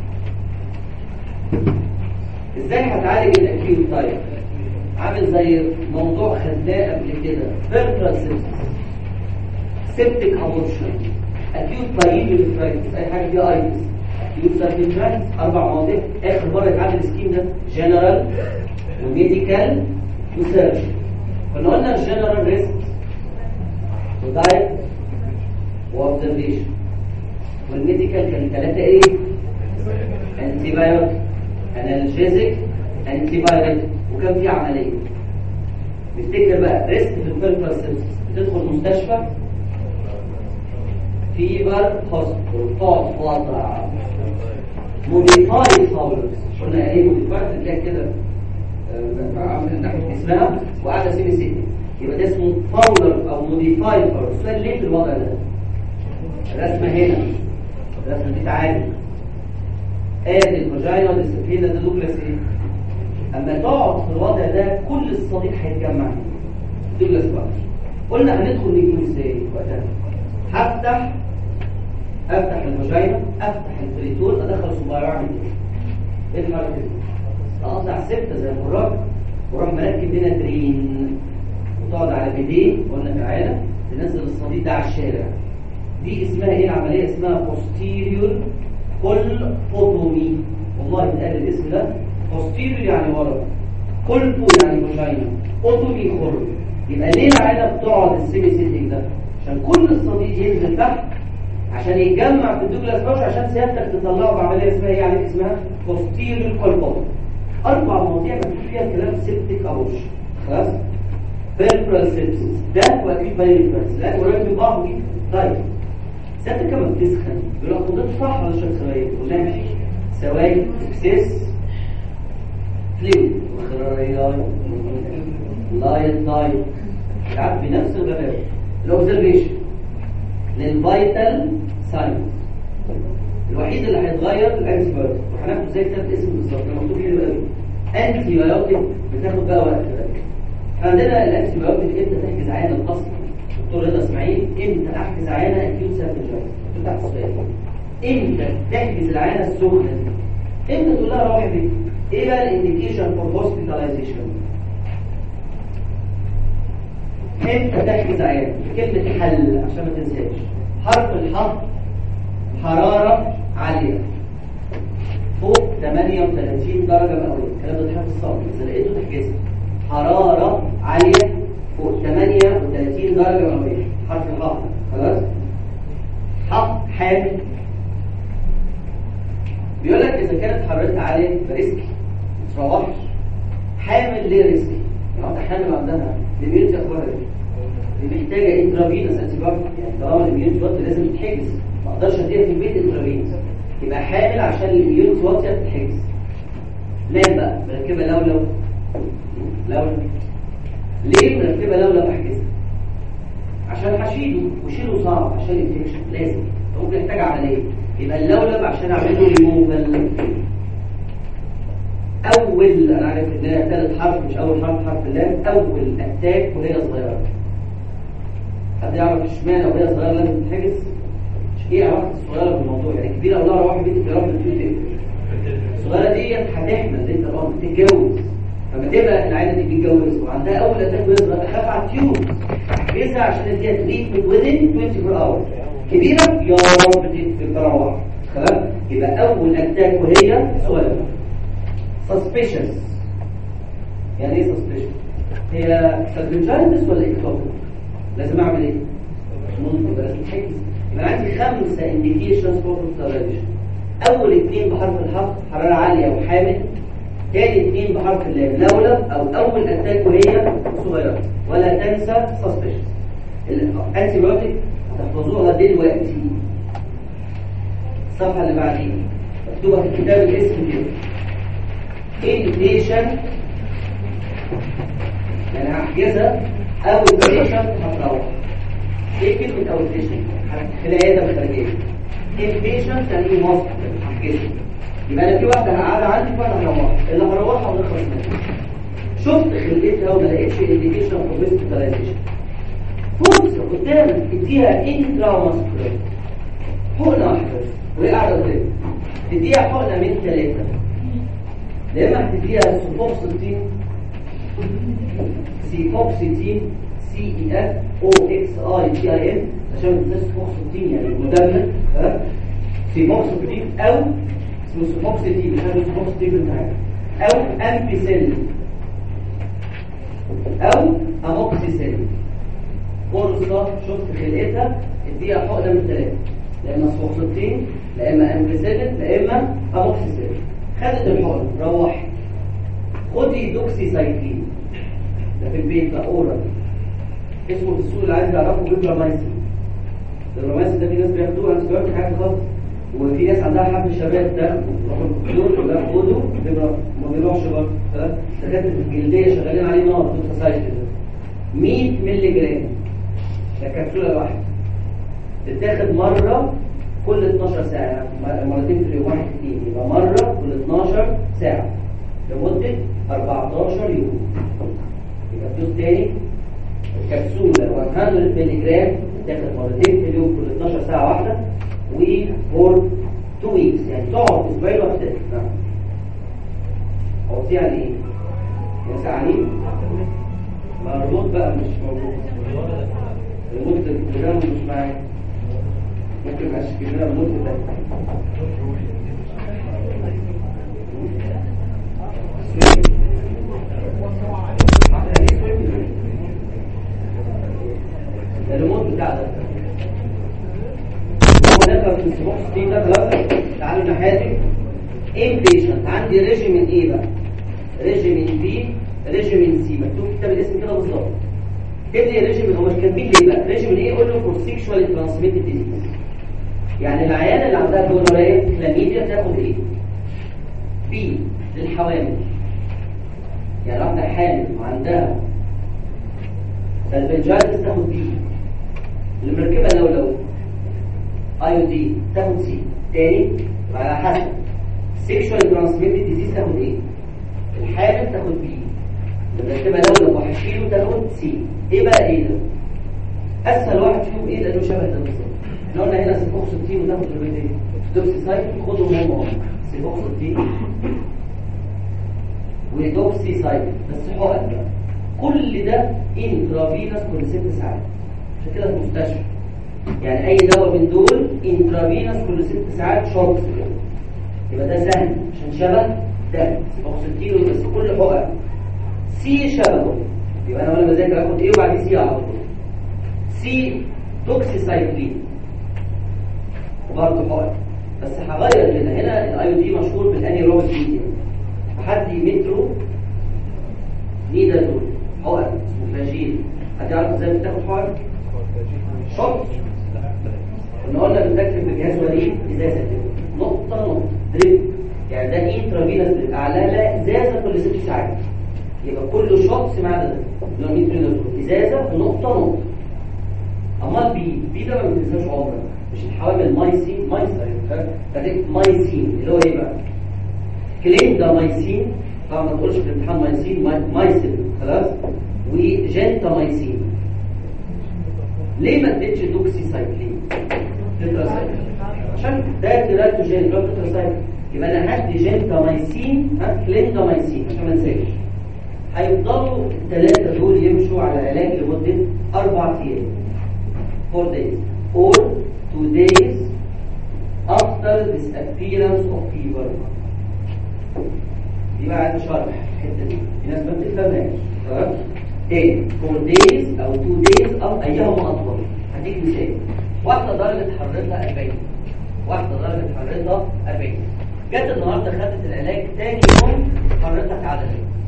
ازاي هتعالج الاكيوت؟ طيب عامل زي موضوع خدناه قبل كده فيرترال سيبسيس، سيبتيك ابورشن، اكيوت بايلوريفرايتس اي حاجه فيها ايتس، اكيوت سيرفيترايتس. اربع مواضيع اخر مره اتعمل السكيم ده جنرال وميديكال وسيرجري. كنا قلنا الجنرال ريسك ودايت واوبزرفيشن، والميديكال كان ثلاثه ايه؟ انتي بايوتيك، انالجيزيك، انتي بايوتيك، وكان في عمليه. نفتكر بقى ريسك في الفيرترال سيبسيس بتدخل مستشفى فيبر هوسبيتال تقعد فتره موديفاي فاولرز. قلنا ايه موديفاي؟ تلاقي كده عامل ناحيه اسمها وقاعده سيمي سيتي، يبقى ده اسمه فاولر او موديفاي فاولر. السؤال ليه في الوضع ده؟ الرسمه هنا الرسمه دي تعالي ادي الفاجينا والسفينه ده دوجلاس ايه؟ اما تقعد في الوضع ده كل الصديق هيتجمع دوجلاس بقى. قلنا هندخل نجيبه ازاي وقتها؟ هفتح افتح الفاجينا، افتح البريتون، ادخل صباعي واعمل ايه؟ ايه الحركه دي؟ اقطع سته زي الفراغ واروح مركب هنا درين وتقعد على ايديه. قلنا تعالى تنزل الصديد ده على الشارع. دي اسمها ايه العمليه؟ اسمها posterior colpotomy. والله اتقال الاسم ده posterior يعني ورا، كولبو يعني فاجينا، اوتومي خرج. يبقى ليه العيله بتقعد السيمي سيتنج ده؟ عشان كل الصديد ينزل تحت عشان يتجمع في الدوجلاس باوش عشان سيادتك تطلعه بعمليه اسمها ايه؟ يعني اسمها posterior colpotomy. اربع مواضيع مكتوب فيها كلام سيبتيك ابورشن. خلاص؟ فيرترال سيبسيس ده واكيد بايلوريفرايتس لا قريب من بعض جدا. طيب سيادتك كما بتسخن يقول لك خد صح ولا شرب سوائل؟ قلنا مفيش سوائل اكسس فلويد وخراريات لايت دايت قاعد بنفس الغباوه. الاوبزرفيشن للفيتال ساينس الوحيد اللي هيتغير الانتي بايوتيك، وهناخد زي كتاب الاسم بالظبط مكتوب حلو قوي. انتي بايوتيك بتاخد بقى وقت بقى. عندنا الانتي بايوتيك امتى تحجز عينه اصلا؟ دكتور رضا اسماعيل امتى احجز عينه اكيوت سيرفيجايتس؟ بتاع السؤال امتى تحجز العينه السخنه دي؟ امتى تقول لها روحي بيتك؟ ايه بقى الانديكيشن فور هوسبيتاليزيشن؟ امتى تحجز عينه؟ كلمه حل عشان ما تنساش. حرف الحرف حراره عاليه فوق ثمانية وثلاثين درجه مئويه. الكلام ده اتحط الصعب اذا لقيته تحجزه. حراره عاليه فوق ثمانية وثلاثين درجه مئويه. حرف الحرف خلاص. حق حامل بيقول لك اذا كانت حرارتها عاليه فريسكي ما تروحش. حامل ليه ريسك؟ يعني حامل عندها الاميونيتي اخبارها ايه؟ دي محتاجه انترافينوس انتيبيوتيك، يعني طالما الاميونيتي واطيه لازم تتحجز، ما اقدرش اديها في البيت انترافينوس، يبقى حامل عشان الاميونيتي واطيه تتحجز. نام بقى مركبه لولو لولو ليه مركبه لولو احجزها؟ عشان هشيله وشيله صعب عشان الانفكشن لازم ممكن يحتاج عمليه، يبقى اللولب عشان اعمل له ريموفال. اول انا عارف ان هي ثالث حرف مش اول حرف حرف اللام، اول اتاك وهي صغيره. حد يعرف اشمعنى وهي صغيره لازم تتحجز؟ مش ايه علاقه الصغيره بالموضوع؟ يعني كبيره اقول لها روحي بيتك يا رب تفوتي، الصغيره ديت هتحمل انت الام تتجوز، فما تبقى العيله دي بتتجوز وعندها اول اتاك وهي صغيره اخاف على التيوب احجزها عشان اديها تريتمنت وذين أربعة وعشرين اور. كبيره يا رب تتروح خلاص. يبقى اول اتاك وهي صغيره. suspicious يعني ايه suspicious؟ هي سبلنجايتس ولا اكتوبر؟ لازم اعمل ايه؟ ممكن لازم تحجز. يبقى عندي خمسه انديكيشنز فور hospitalization. اول اثنين بحرف الحرف حراره عاليه وحامل، ثاني اثنين بحرف اللام لولب، او اول اتاك وهي صغيره. ولا تنسى suspicious. الانتيبيوتيك هتحفظوها دلوقتي. الصفحه اللي بعديها مكتوبه في الكتاب الاسم كده inpatient، يعني هحجزها او patient هتروح. ايه كلمه او patient؟ في العياده الخارجيه. inpatient يعني ايه مصر هحجزها، يبقى انا في واحده قاعده عندي في واحده هروحها، اللي هروحها ونخلص منها. شفت خلقتها وما لقيتش indication for hospitalization، فرصه قدامك تديها انترا ماسكولار حقنه واحده وهي قاعده قدامك، تديها حقنه من ثلاثه. لما هتديها سيفوكسيتين سيفوكسيتين سي اي اف او اكس اي تي اي ام عشان تنسى سيفوكسيتين يعني مدمر، ها سيفوكسيتين او اسمه سيفوكسيتين مش عارف سيفوكسيتين بتاعها، او امبيسيلين او اموكسيسيلين. فرصه شفت خلقتها اديها حقنه من ثلاثه، لا اما سيفوكسيتين لا اما امبيسيلين لا اما اموكسيسيلين. خدت الحقن روحي خدي دوكسيسايكلين ده في البيت بقى اورال، اسمه في السوق اللي عايز يعرفه جبرامايسين. الجبرامايسين ده في ناس بياخدوه انت سمعت حاجه خالص، وفي ناس عندها حب الشباب ده يروحوا الدكتور ولا خدوا ما بيروحش برضه. دكاتره الجلديه شغالين عليه نار دوكسيسايكلين مية مللي جرام ده كبسوله واحده تتاخد مره كل اتناشر ساعة، مرتين في اليوم، واحد اثنين، يبقى مرة كل اتناشر ساعة لمدة أربعتاشر يوم. يبقى الدوز تاني الكبسولة مية مللي جرام تاخد مرتين في اليوم كل اتناشر ساعة واحدة، وفور تو ويكس يعني تقعد اسبوعين وهتتاخد. نعم. اوصي على ايه؟ يا ساعتين؟ مربوط بقى مش موجود. المدة البروجرام مش معايا. ممكن مبقاش كده الموت ده الريموت بتاع ده هو ده في السبوكس دي ده خلاص. تعالوا نحاسب inpatient. عندي ريجيمين ايه بقى؟ ريجيمين بي ريجيمين سي، مكتوب في كتاب الاسم كده بالظبط. اكتب لي ريجيمين، هو مش كاتبين ليه بقى ريجيمين ايه؟ قول له فور سيكشوالي ترانسميتد ديزيز، يعني العيانه اللي عندها جونوريا كلاميديا تاخد ايه؟ بي للحوامل، يعني واحده حامل وعندها البنجايتس تاخد بي، اللي مركبه لو لو اي دي تاخد سي. تاني على حسب سيكشوال ترانسميتد ديزيز تاخد ايه؟ الحامل تاخد بي، اللي مركبه لو لو وهشيله تاخد سي. ايه بقى ايه ده؟ اسهل واحد فيهم ايه؟ لانه شبه ده بالظبط. احنا قلنا هنا سيفوكسيتين وتاخد البيت دوكسيسايكلين، خدهم هم هم سيفوكسيتين ودوكسيسايكلين بس حقن بقى. كل ده انترافينوس كل ست ساعات، عشان كده في المستشفى يعني اي دواء من دول انترافينوس كل ست ساعات شورت كده، يبقى ده سهل عشان شبه ده سيفوكسيتين بس كل حقن. سي شبهه، يبقى انا وانا بذاكر اخد ايه وبعدين سي على طول. سي دوكسيسايكلين برضه حقن، بس هغير هنا. هنا الاي او دي مشهور بالاني روبيك ميديا، هدي مترو نيدازول حقن اسمه فلاجيل. هتعرف ازاي بتاخد حقن؟ شوت. كنا قلنا بنركب بجهاز وليد ازازه كده نقطه نقطه دريب، يعني ده انترافينوس دريب اعلاها ازازه كل ست ساعات، يبقى كل شوت سمعنا ده اللي هو نيدازول ازازه ونقطه نقطه. امال بي بي ده ما بتنساش عمرك، مش الحوامل مايسين مايسين فديك مايسين اللي هو ايه بقى؟ كلين ده مايسين، طبعا ما تقولش في الامتحان مايسين مايسين خلاص، وجنتا مايسين. ليه ما اديتش دوكسي سايكلين؟ عشان ده تيراتوجين اللي هو تتراسايكل، يبقى انا هدي جنتا مايسين ها كلين ده مايسين عشان ما انساش. هيفضلوا الثلاثه دول يمشوا على علاج لمده اربع ايام four days or two days after disappearance of fever. دي بقى شرح الحته دي، في ناس ما بتفهمهاش تمام. تاني four days او two days او ايهما اطول. هديك مثال، واحده درجه حرارتها أربعين، واحده درجه حرارتها أربعين، جت النهارده خدت العلاج، تاني يوم حرارتك عاليه،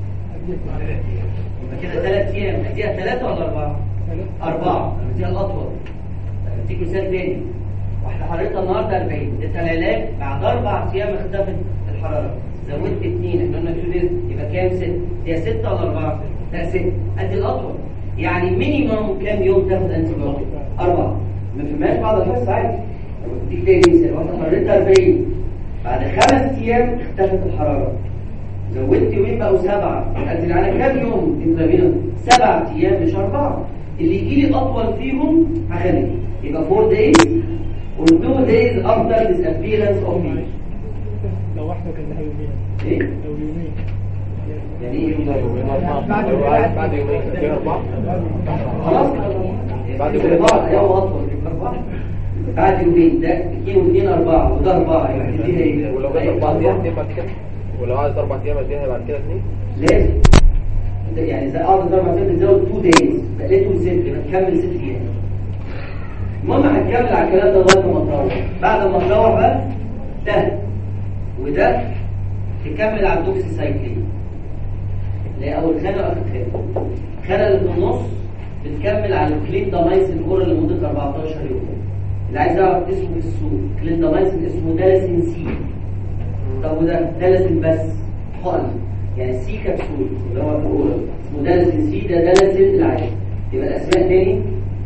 يبقى كده ثلاث ايام. اديها ثلاثه ولا اربعه؟ اربعه. اديها الاطول. اديك مثال تاني، واحده حرارتها النهارده أربعين، اديتها العلاج، بعد اربع ايام اختفت الحراره، زودت اثنين، احنا قلنا تو، يبقى كام؟ ست. هي ستة ولا أربعة؟ لا ست. ادي الاطول، يعني مينيمم كام يوم تاخد انتي بايوتيك؟ أربعة. ما فهمناش بعض الناس عادي. اديك تاني مثال، واحده حرارتها أربعين، بعد خمس ايام اختفت الحراره، زودت يومين بقوا سبعة، ادي على كام يوم انترافينوس؟ سبعة ايام مش أربعة. اللي يجي لي اطول فيهم هخليه يبقى four days or two days after disappearance of fever. لو واحدة كان لها يومين. ايه؟ لو يومين. يعني ايه يومين؟ بعد يومين بعد يومين كده أربعة. خلاص بعد يومين أربعة يوم أطول أربعة. بعد يومين ده اثنين واثنين أربعة وده أربعة، يبقى تديها ايه؟ ولو بعد أربع أيام اثنين بعد كده، ولو قعدت أربع أيام اديها بعد كده اثنين. لازم يعني زي قعدت أربع أيام تزود two days، بقيتهم ست، يبقى تكمل ست أيام. المهم هتكمل على الكلام ده لغايه ما تروح. بعد ما تروح بقى ده وده تكمل على الدوكسي سايكلين اللي هي اول خانه واخر خانه. الخانه اللي في النص بتكمل على الكليندامايسين اورال لمده أربعتاشر يوم. اللي عايز يعرف اسمه في السوق، كليندامايسين اسمه دالاسين سي. طب وده دالاسين بس حقن، يعني سي كبسول اللي هو في الاورال اسمه دالاسين سي، ده دالاسين العادي. يبقى الاسماء تاني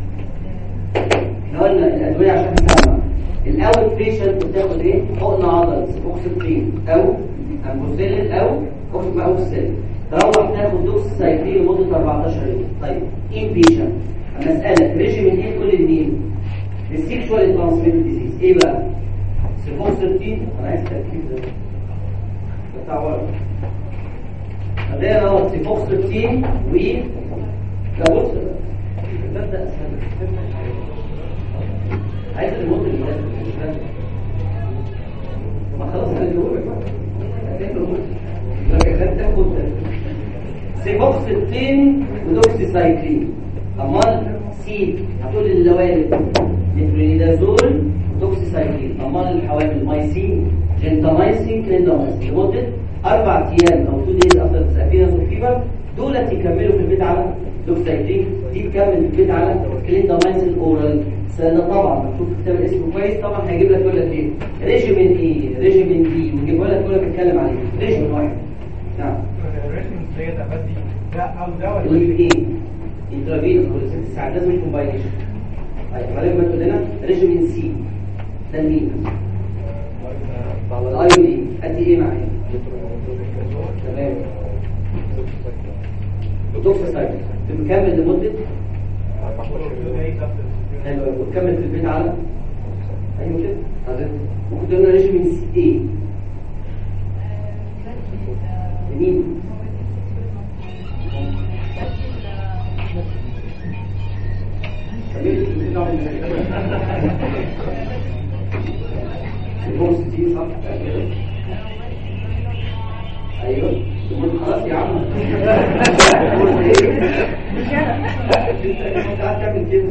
احنا قلنا الادويه عشان نسمع. الاول بيشنت بتاخد ايه؟ حقن عضل اوكسيترين او امبوسيلين او اوكسيترين، تروح تاخد دوكس سايكلين لمده أربعتاشر يوم. طيب ان بيشنت اما اسالك ريجيمين ايه تقول لي مين؟ السيكشوال ترانسميتد ديزيز ايه بقى؟ سيفوكسيتين. انا عايز تركيز ده بتاع ورا ده اهو سيفوكسيتين و لا بص ببدا اسال عايز الموت اللي ده ما خلاص انا بقول لك لكن خدت تاخد سيفوكسيتين ودوكسيسايكلين. امال سي هتقول للوالد مترونيدازول دوكسيسايكلين. امال الحوامل مايسين جنتامايسين كليندامايسين لمده اربع ايام او تو دايز افتر تسابينس وفيبر. دول يكملوا في البيت على دوكسيسايكلين، دي تكمل في البيت على كليندامايسين اورال. سنة طبعا بتشوف كتاب الاسم كويس، طبعا هيجيب لك يقول لك ايه؟ ريجيمين ايه؟ ريجيمين بي، ويجيب لك يقول لك اتكلم عليه ريجيمين واحد. نعم. الريجيمين زي ده بدي ده او ده ولا يقول لك ايه؟ انترافينوس كل ست ساعات لازم كومباينيشن. طيب غالبا تقول لنا ريجيمين سي ده مين؟ الاي دي ادي ايه معايا؟ تمام. دوكسيسايكلين بنكمل لمده حلو، وتكمل في البيت على ايوه كده حضرتك ممكن تقول لنا ريجيمين سي ايه؟ مين؟ كملت في البيت على البورس دي صح كده؟ ايوه خلاص يا عم مش انا تعمل كده.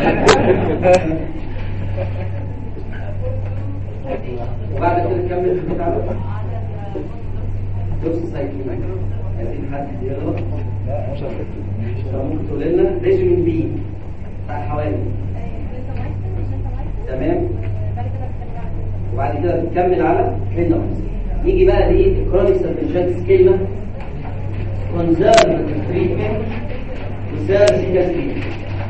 وبعد كده نكمل في البتاع ده دوكسيسايكلين. عايزين حد يغلط ممكن تقول لنا ريجيمين بي بتاع الحوامل. تمام. وبعد كده بتكمل على هيدنومز. نيجي بقى دي كرونيك سبنجاتس كلمه كونزرفتيف تريتمنت وسيرجيكال تريتمنت.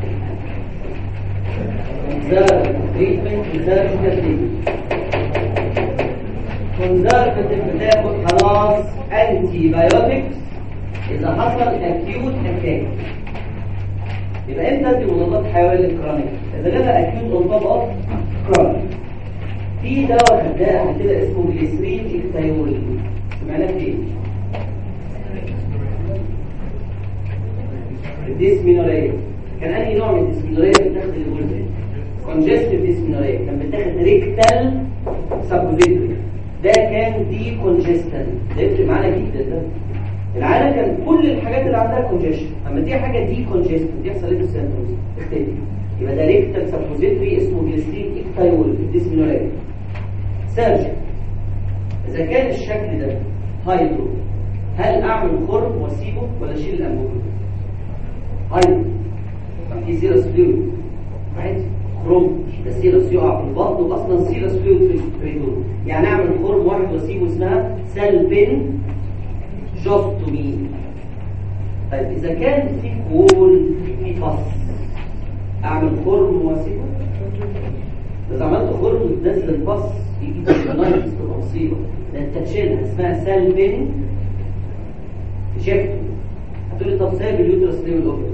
كونزرفتيف تريتمنت وسيرجيكال تريتمنت. كونزرفتيف بتاخد خلاص انتي بايوتكس اذا حصل اكيوت اتاك. يبقى امتى ادي مضادات حيويه للكرونيك؟ اذا جالها اكيوت اون توب اوف كرونيك. في دواء خدناه قبل كده اسمه جليسرين اكتايول، سمعناه فين؟ الديسمينوريا. كان أي نوع من الديسمينوريا بتاخد الجلد؟ كونجستيف ديسمينوريا، كان بتاخد ريكتال سبوزيتوري، ده كان دي كونجستن. ده يفرق معانا جدا. ده العاده كان كل الحاجات اللي عندها كونجيشن، اما دي حاجه دي كونجستن بيحصل ايه في السيمبتومز؟ اختفي. يبقى ده ريكتال سبوزيتوري اسمه جليسرين اكتايول في الديسمينوريا. سيرجن اذا كان الشكل ده هايدرو، هل اعمل خرم واسيبه ولا اشيل الانبوبه؟ هايدرو في سيرس فلويد عادي، خرم ده سيرس يقع في البطن، واصلا سيرس فلويد في البريتون، يعني اعمل خرم واحد واسيبه اسمها سلبين جوستومي. طيب اذا كان في كول في فص، اعمل خرم واسيبه؟ اذا عملت خرم وتنزل الفص يجيب النايتس تبقى مصيبه، ده انت تشيلها اسمها سلبين جيكتو. هتقول لي طب سايب اليوترس ليه والاوفر؟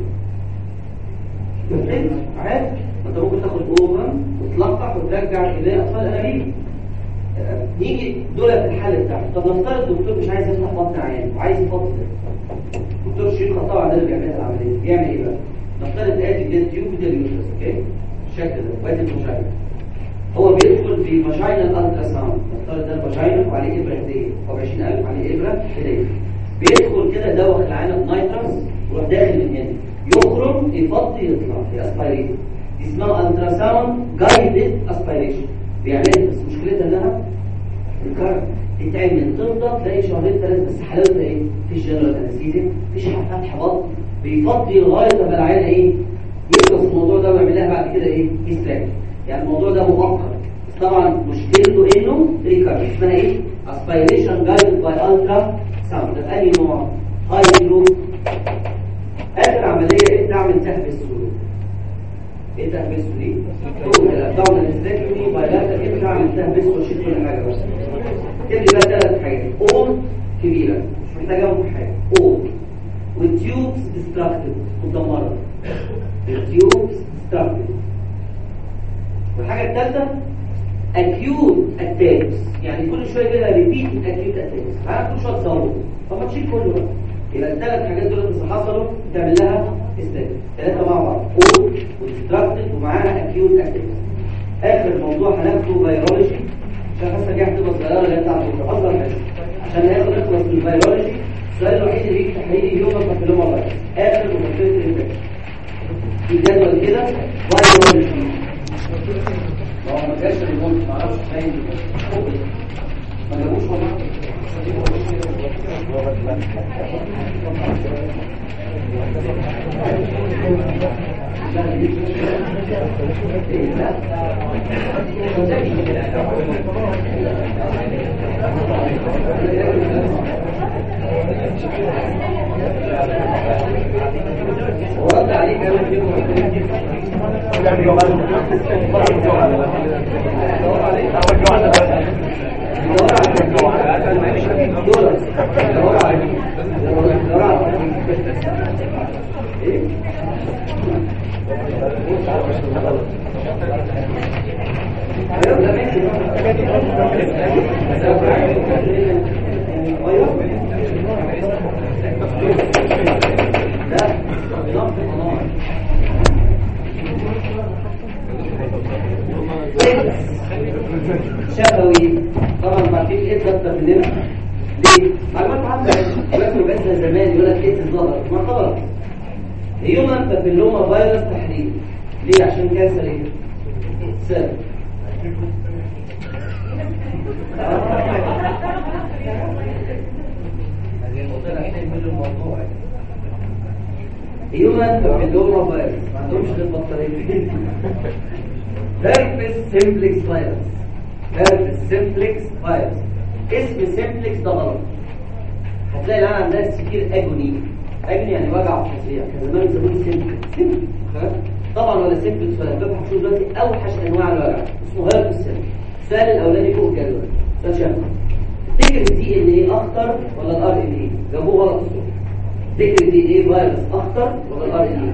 عادي، ما انت ممكن تاخد اوفر وتلقح وترجع الى اطفال انابيب. نيجي دول في الحاله بتاعته. طب نفترض الدكتور مش عايز يفتح بطن عيان وعايز يفضل الدكتور شريك طبعا ده بيعمل العمليه، بيعمل ايه بقى؟ نفترض ادي ده تيوب ده اليوترس، اوكي الشكل ده وادي المشاهد، هو بيدخل في فاجينال التراساوند. نفترض ده الفاجينا وعليه ابره هديه او عشرين ألف عليه ابره هديه، بيدخل كده دوخ العينه بنايترس ويروح داخل من هنا، يخرج يفضي يطلع ياسبيريت. دي اسمها التراساوند جايدد اسبيريشن، بيعملها بس مشكلتها انها الكارت تتعمل تفضل تلاقي شهرين ثلاثه بس. حلاوتها ايه؟ مفيش جنرال انستيزيا، مفيش فتح بطن، بيفضي لغايه ما العينه ايه يخلص الموضوع ده ويعمل لها بعد كده ايه هيستراك. يعني الموضوع ده مؤقت، بس طبعا مشكلته انه ريكارد. اسمها ايه؟ اسبيريشن جايدد باي الترا ساوند. ده اي نوع؟ هايدرو. اخر عمليه ايه؟ تعمل سحب السلوك. ايه سحب السلوك؟ تقول الابدومينال هيستريكتومي بايلاتر كده تعمل سحب السلوك وشيل كل حاجه بس. تبدي بقى ثلاث حاجات، اول كبيره مش محتاجه حاجه، اول والتيوبس ديستراكتيف مدمره، التيوبس ديستراكتيف. والحاجه الثالثه اكيوت اتاكس، يعني كل شويه كده ريبيت اكيوت اتاكس، عارف كل شويه تصور. طب ما تشيل كله بقى. يبقى الثلاث حاجات دول اللي حصلوا تعمل لها استاذ ثلاثه مع بعض، اول وديستراكتيف ومعاها اكيوت اتاكس. اخر موضوع هناخده بيولوجي، عشان حاسه دي هتبقى صغيره اللي بتاعت بكره اصلا حاجه، عشان ناخد نخلص من البيولوجي. السؤال الوحيد اللي يجي تحليل اليوم البابيلوما فيروس، اخر مفصل الانفكشن في جدول كده بيولوجي. ما هو ما جاش الموت، ما اعرفش فين ما جابوش والله. ورد عليك شفوي. طبعا عارفين ايه الدكتور مننا ليه؟ معلومات عامه دلوقتي بقى زمان يقول لك ايه الظهر ما خلاص هيومن بابيلوما فيروس تحليل. ليه؟ عشان كانسر ايه؟ سيرفكس. هذه الموضوع هنعمل الموضوع هيومن بابيلوما فيروس ما عندهمش غير بطاريتين. هيربس سيمبلكس فيروس. هيربس سيمبلكس فيروس. اسم سيمبلكس ده غلط. هتلاقي العيال عندها كتير اجوني. اجوني يعني وجع فظيع. كان زمان يسموه سيمبلكس. خلاص؟ طبعا ولا سيمبلكس ولا بابا هتشوف دلوقتي اوحش انواع الوجع اسمه هيربس سيمبلكس. السؤال الاولاني فوق الجدول. سؤال شافه. تفتكر الدي ان ايه اخطر ولا الار ان ايه؟ جابوه غلط الصبح. تفتكر الدي ان ايه فيروس اخطر ولا الار ان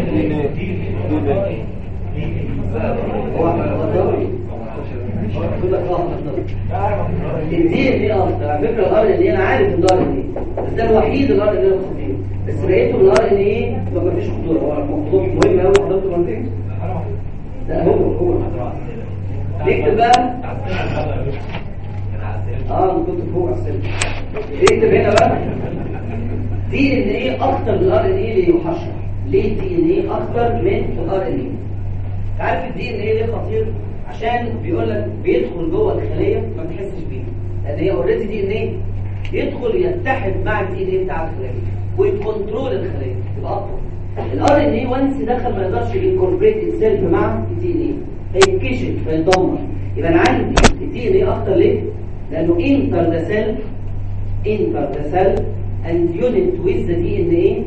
ايه؟ هو احنا كل اخطر. الدي ان ايه اخطر. على فكره الار ان ايه انا عارف ان الار ان ايه بس ده الوحيد الار ان ايه خطير. بس بقيته الار ان ايه ما فيش خطوره. هو الموضوع مهم قوي حضرتك مرتين. لا هو هو نكتب بقى اه انا كنت فوق على السلم. اكتب هنا بقى دي ان ايه اكتر من الار ان ايه اللي يحشر. ليه دي ان ايه اكتر من الار ان ايه؟ عارف الدي ان ايه ليه خطير؟ عشان بيقول لك بيدخل جوه الخليه ما بتحسش بيه لان هي اوريدي دي ان ايه يدخل يتحد مع الدي ان ايه بتاع الخليه ويكونترول الخليه تبقى اقوى. الار ان ايه وانس دخل ما يقدرش ينكوربريت السيلف مع الدي ان ايه فيتكشف فيتدمر. يبقى انا عندي الدي ان ايه اخطر ليه؟ لانه انتر ذا سيل انتر ذا سيل and unit with the دي ان ايه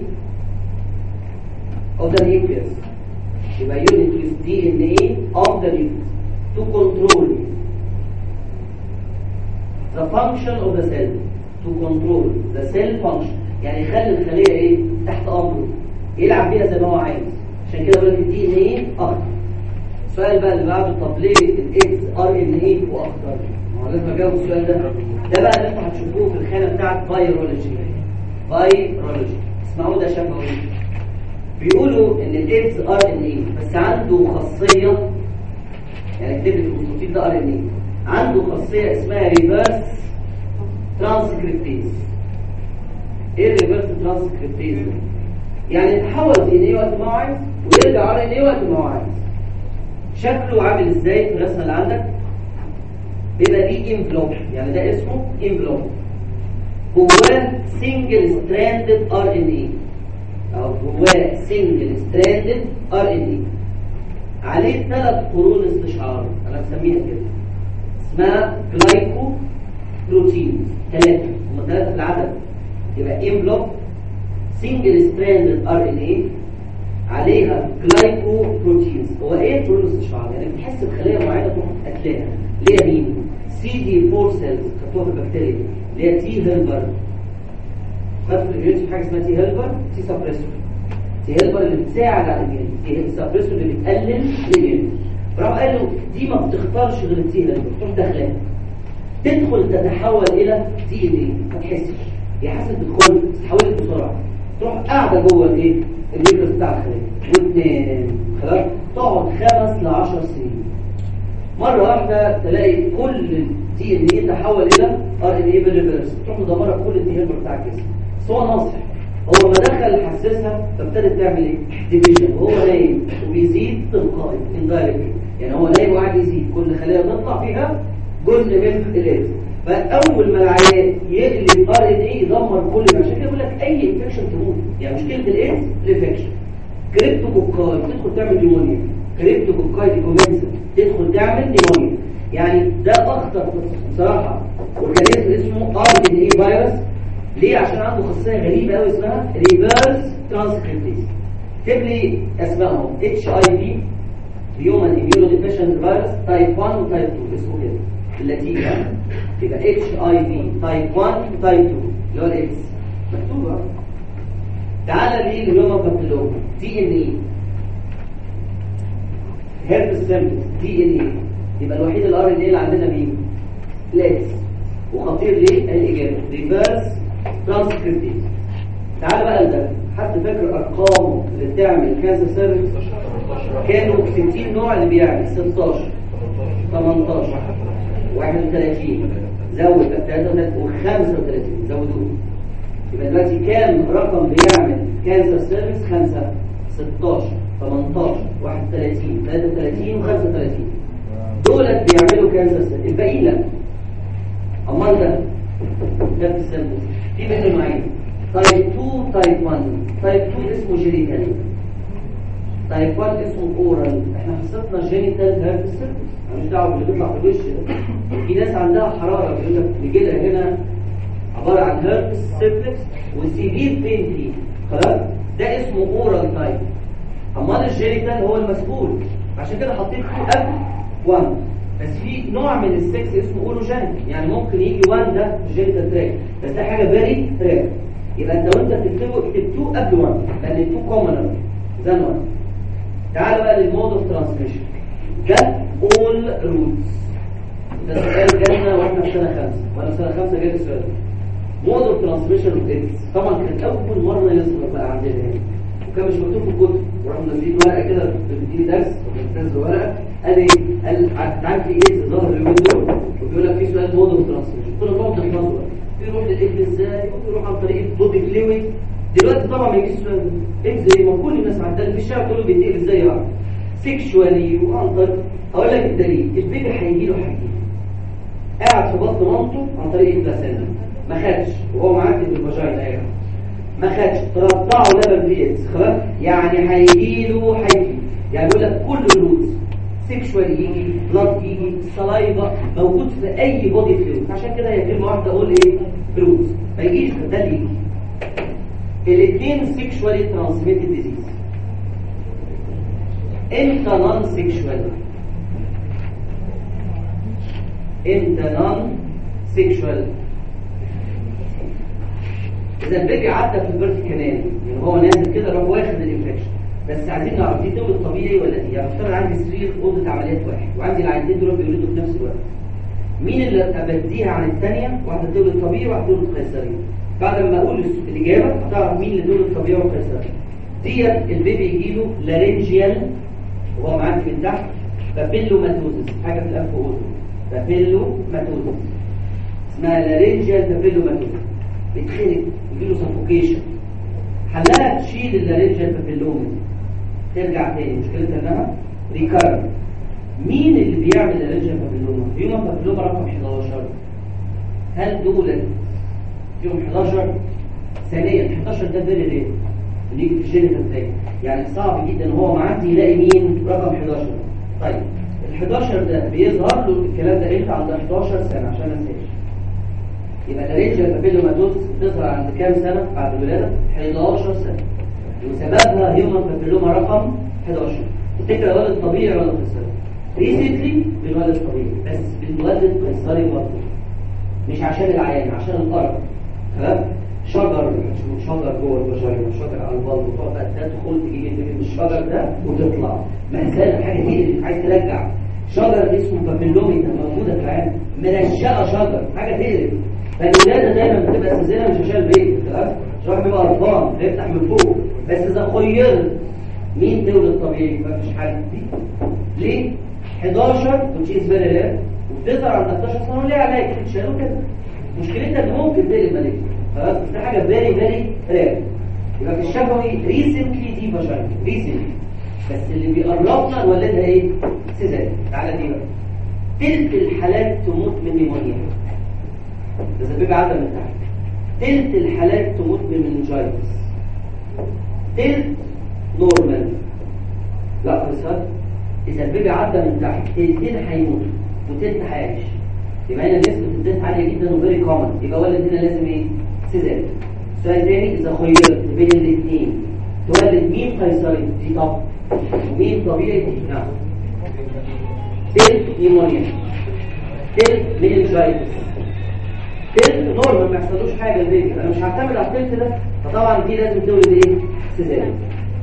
of the nucleus. يبقى unit with دي ان ايه of the nucleus to control the function of the cell to control the cell function. يعني يخلي الخليه ايه تحت امره يلعب بيها زي ما هو عايز. عشان كده بقول لك الدي ان ايه اخطر. السؤال بقى اللي بعده طب ليه الاكس ار ان ايه واخطر؟ ما هو لازم اجاوب السؤال ده. ده بقى اللي انتوا هتشوفوه في الخانه بتاعت فيرولوجي. فيرولوجي اسمعوا ده شفوي. بيقولوا ان الاكس ار ان ايه بس عنده خاصيه يعني اكتب لي في البروتين ده ار ان ايه عنده خاصيه اسمها ريفرس ترانسكريبتيز. ايه الريفرس ترانسكريبتيز؟ يعني يتحول دي ان ايه وقت ما هو عايز ويرجع ار ان ايه وقت ما هو عايز. شكله عامل ازاي في الرسمه اللي عندك؟ بيبقى دي انفلوب يعني ده اسمه انفلوب جواه سنجل ستراندد ار ان اي او جواه سنجل ستراندد ار ان اي عليه ثلاث قرون استشعار انا بسميها كده اسمها جلايكو بروتين. ثلاثه هم ثلاثه في العدد. يبقى انفلوب سنجل ستراندد ار ان اي عليها جلايكو بروتينز. هو ايه قرون استشعار؟ يعني بتحس بخليه معينه تروح تقتلها. ليه مين؟ سي دي فور سيلز كتوها في البكتيريا اللي هي تي هيلبر. خدت في الفيديو حاجه اسمها تي هيلبر تي سبريسور. تي هيلبر اللي بتساعد على الاميونيتي، تي سبريسور اللي بتقلل الاميونيتي. فراح قال له دي ما بتختارش غير التي هيلبر تروح داخلها تدخل تتحول الى تي ان اي ما تحسش. هي حاسه بالخلق تتحول بسرعه تروح قاعده جوه الايه؟ النيوكليس بتاع الخليه وتنام. خلاص تقعد خمس ل عشر سنين. مرة واحدة تلاقي كل دي ان ايه تحول الى ار ان ايه بالريفرس تروح مدمرة كل الدي هيلبر بتاع الجسم. بس هو ناصح. هو لما دخل حسسها فابتدت تعمل ايه؟ ديفيجن وهو نايم وبيزيد تلقائي اندايركت. يعني هو نايم وقاعد يزيد كل خلية تطلع فيها جزء من الاكس. فاول ما العيان يقلب ار ان ايه يدمر كل. عشان كده بقول لك اي انفكشن تموت. يعني مشكلة الاكس الانفكشن. كريبتوكوكاي تدخل تعمل نيمونيا. كريبتوكوكاي ديكومنسل تدخل تعمل نيمونيا. يعني ده اخطر بصراحه اورجانيزم اسمه ار ان اي فيروس. ليه؟ عشان عنده خاصيه غريبه قوي اسمها ريفرس ترانسكريبتيز. اكتب لي اسمائهم اتش اي في هيومن اميونو ديفيشنت فيروس تايب واحد وتايب اتنين اسمه كده باللاتيني. يبقى اتش اي في تايب واحد وتايب اتنين اللي هو الاكس مكتوبه. تعالى ليه الهيومن بابيلوما دي ان اي هيربس سيمبلكس دي ان اي. يبقى الوحيد الار ان اي اللي عندنا مين؟ الاكس. وخطير ليه؟ الاجابه ريفرس ترانسكريبتيز. تعال بقى لده. حد فاكر ارقامه اللي بتعمل كانسر سيرفكس؟ كانوا ستين نوع اللي بيعمل ستاشر تمنتاشر واحد وتلاتين زود بقى تلاتة وخمسة وتلاتين زودوه. يبقى دلوقتي كام رقم بيعمل كانسر سيرفكس؟ خمسة ستاشر تمنتاشر واحد وتلاتين تلاتة وتلاتين وخمسة وتلاتين. دولت بيعملوا كانسر سيرفكس. الباقي لا. امال ده ده في السيرفكس في منه نوعين. تايب اتنين تايب واحد. تايب اتنين اسمه جينيتال، تايب واحد اسمه اورال. احنا حصتنا جينيتال هيرت سيرفيس، مش دعوه باللي بيطلع في الوش ده. في ناس عندها حراره بيقول لك بيجي لها هنا عباره عن هيرت سيرفيس وسيفير بين فيه، خلاص ده اسمه اورال تايب. امال الجينيتال هو المسؤول، عشان كده حطيت قبل واحد. بس في نوع من السكس اسمه اولوجينيك، يعني ممكن يجي واحد ده جينيتال تراك، بس ده حاجه فيري تراك. يبقى انت وانت بتكتبه اكتب اتنين قبل واحد، لان اتنين كومنر زي واحد. تعال بقى للمود اوف ترانسميشن. ده اول روتس، ده سؤال جالنا واحنا في سنه خمسه، وانا في سنه خمسه جالي السؤال مود اوف ترانسميشن اوف اكس. طبعا كانت اول مره يظهر بقى عندنا هنا، وكان مش مكتوب في الكتب، ورحنا نازلين ورقه كده بتديني درس وبتنزل ورقه قال ايه؟ قال عارف في ايه ظهر اليومين دول، وبيقول لك في سؤال مود اوف ترانسميشن. قلت له نقعد نحفظه، بيروح للاكل ازاي وبيروح عن طريق البودي فلويد. دلوقتي طبعا ما يجيش السؤال ده ازاي، ما كل الناس عندها في الشارع كله بيتقل ازاي يعني سيكشوالي وعن طريق. اقول لك الدليل، البيبي هيجي له حاجه قاعد في بطن مامته عن طريق البلاسينتا، ما خدش وهو معدي في الفاجينا ايه ما خدش، ترضعه لبن بيتس خلاص، يعني هيجي له هيجي يعني بيقول لك كل الروتس سيكشوال يجي، بلاد يجي، سلايفا موجود في اي بودي فلويد. عشان كده هي كلمه واحده اقول ايه؟ روتس. ما يجيش ده اللي يجي. الاثنين سيكشوالي ترانسميتد ديزيز. امتى نون سيكشوال؟ امتى نون سيكشوال؟ اذا البيبي عدى في البيرث كانال، يعني هو نازل كده راح واخد الانفكشن. بس عايزين نعرف دي تولد طبيعي ولا دي؟ يعني افترض عندي سرير اوضه عمليات واحد، وعندي العينتين دول بيولدوا في نفس الوقت. مين اللي ابديها عن الثانيه؟ واحده تولد طبيعي وواحده تولد قيصري. بعد ما اقول الاجابه هتعرف مين اللي تولد طبيعي وقيصري. ديت البيبي يجي له لارنجيال وهو معدي من تحت بابيلوماتوزس، حاجه في الانف واذن، بابيلوماتوزس اسمها لارنجيال بابيلوماتوزس. بيتخنق يجي له سفوكيشن. حلها تشيل اللارنجيال بابيلوما ترجع تاني، مشكلتها انها ريكارد. مين اللي بيعمل اللارنجيال بابيلوما؟ هيومن بابيلوما رقم حداشر. هل دولت فيهم حداشر؟ ثانيا حداشر ده فيري رير بنيجي في الجينيتال تاج، يعني صعب جدا هو معدي يلاقي مين رقم حداشر. طيب ال حداشر ده بيظهر له الكلام ده امتى؟ عند حداشر سنه عشان ما انساش. يبقى اللارنجيال بابيلوماتوزس بتظهر عند كام سنه بعد الولاده؟ حداشر سنه، وسببها هيومن بابيلوما رقم حداشر. تفتكر الولد طبيعي ولا قيصري؟ ريسنتلي بالولد طبيعي، بس بالولد قيصري برضه، مش عشان العيان، عشان القرف. تمام؟ شجر شجر جوه الفاجينا، شجر على البلد، وتقعد بقى تدخل تجيب البيبي من الشجر ده وتطلع. مأساة، حاجه تقلق، عايز ترجع. شجر اسمه بابيلوميتا موجوده في العالم، منشأه شجر، حاجه تقلق. فالولاده دايما بتبقى سلسله مش عشان البيبي، تمام؟ الواحد بيبقى قرفان بيفتح من فوق، بس اذا خيرت مين تولد طبيعي مفيش حل دي. ليه؟ حداشر وتشيز فيري رير، وبتظهر عند حداشر سنه وليه علاج بتشيله كده. مشكلتها ان ممكن تقلب مالك، خلاص؟ بس دي حاجه فيري فيري رير. يبقى في الشفوي ريسنتلي دي فاجينا، ريسنتلي. بس اللي بيقربنا نولدها ايه؟ سيزاريان. تعالى دي بقى. تلت الحالات تموت من نيمونيا. ده البيبي عدى من تحت. تلت الحالات تموت من مننجايتس. تلت نورمال. لا قصاد اذا البيبي عدى من تحت تلتين هيموتوا وتلت هيعيش. يبقى هنا نسبه الديث عاليه جدا وفيري كومن. يبقى ولد هنا لازم ايه؟ سيزاريان. سؤال تاني، اذا خيرت بين الاثنين تولد مين قيصري؟ دي طب ومين طبيعي؟ دي نعم. تلت نيمونيا، تلت مننجايتس، تلت نورمال ما يحصلوش حاجه البيبي. انا مش هعتمد على التلت ده، فطبعا دي لازم تولد ايه؟ سيزاريان.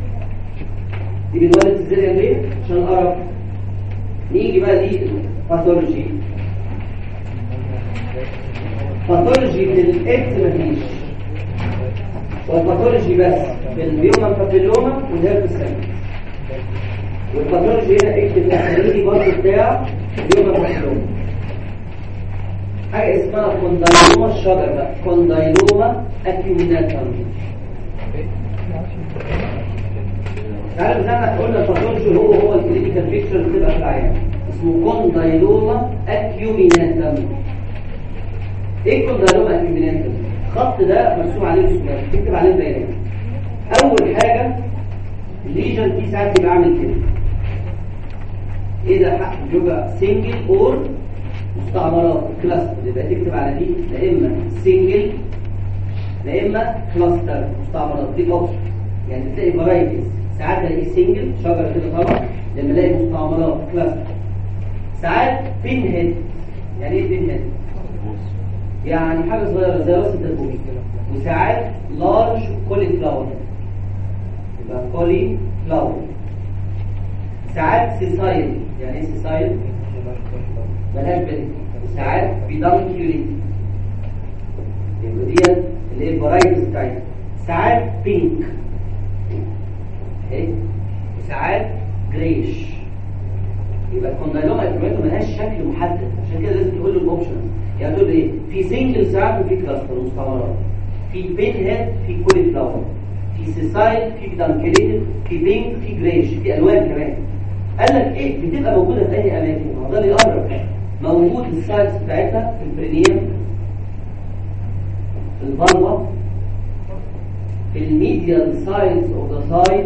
دي بنولد سيزاريان ليه؟ عشان القرف. نيجي بقى دي باثولوجي. باثولوجي في الاكس مفيش، والباثولوجي بس في الهيومن بابيلوما والهيربس سيمبلز. والباثولوجي هنا اكتب التحليلي برضه بتاع الهيومن بابيلوما. حاجه اسمها كوندايلوما الشجر بقى، كوندايلوما اكيوميناتم. عارف زي ما قلنا الباثولوجي هو هو الكلينيكال بيكتشر اللي بتبقى في العيان، اسمه كوندايلوما اكيوميناتم. ايه كوندايلوما اكيوميناتم؟ الخط ده مرسوم عليه رسومات تكتب عليه البيانات. اول حاجه الليجن دي ساعات يبقى عامل كده، ايه ده؟ حق بيبقى سنجل اور مستعمرات كلاستر، يبقى تكتب على دي لا اما سنجل لا اما كلاستر مستعمرات، دي اوبشن. يعني تلاقي فرايتيز، ساعات الاقي سنجل شجره كده طبعا، لما الاقي مستعمرات كلاستر. ساعات بين هيد. يعني ايه بين هيد؟ يعني حاجه صغيره زي راس الدبوس. وساعات لارج كولي فلاور، يبقى كولي فلاور. ساعات سيسايل. يعني ايه سيسايل؟ ملهاش بنت. وساعات بيدانكيوليت، يبقى ديت اللي هي الفرايتيز بتاعتها. ساعات بينك اهي، وساعات جريش. يبقى الكوندايلوما الكروماتو ملهاش شكل محدد، عشان كده لازم تقول له الاوبشن. يعني تقول ايه؟ في سنجل ساعات وفي كلاستر مستعمرات، في بين هيد، في كولي فلاور، في سيسايل، في بيدانكيوليت، في بينك، في جريش، في الوان كمان. قال لك ايه بتبقى موجوده في اي اماكن؟ هو ده اللي يقرب. موجود السايتس بتاعتها في البرينيوم، في الفالفا، في الميديال سايدز اوف ذا سايد،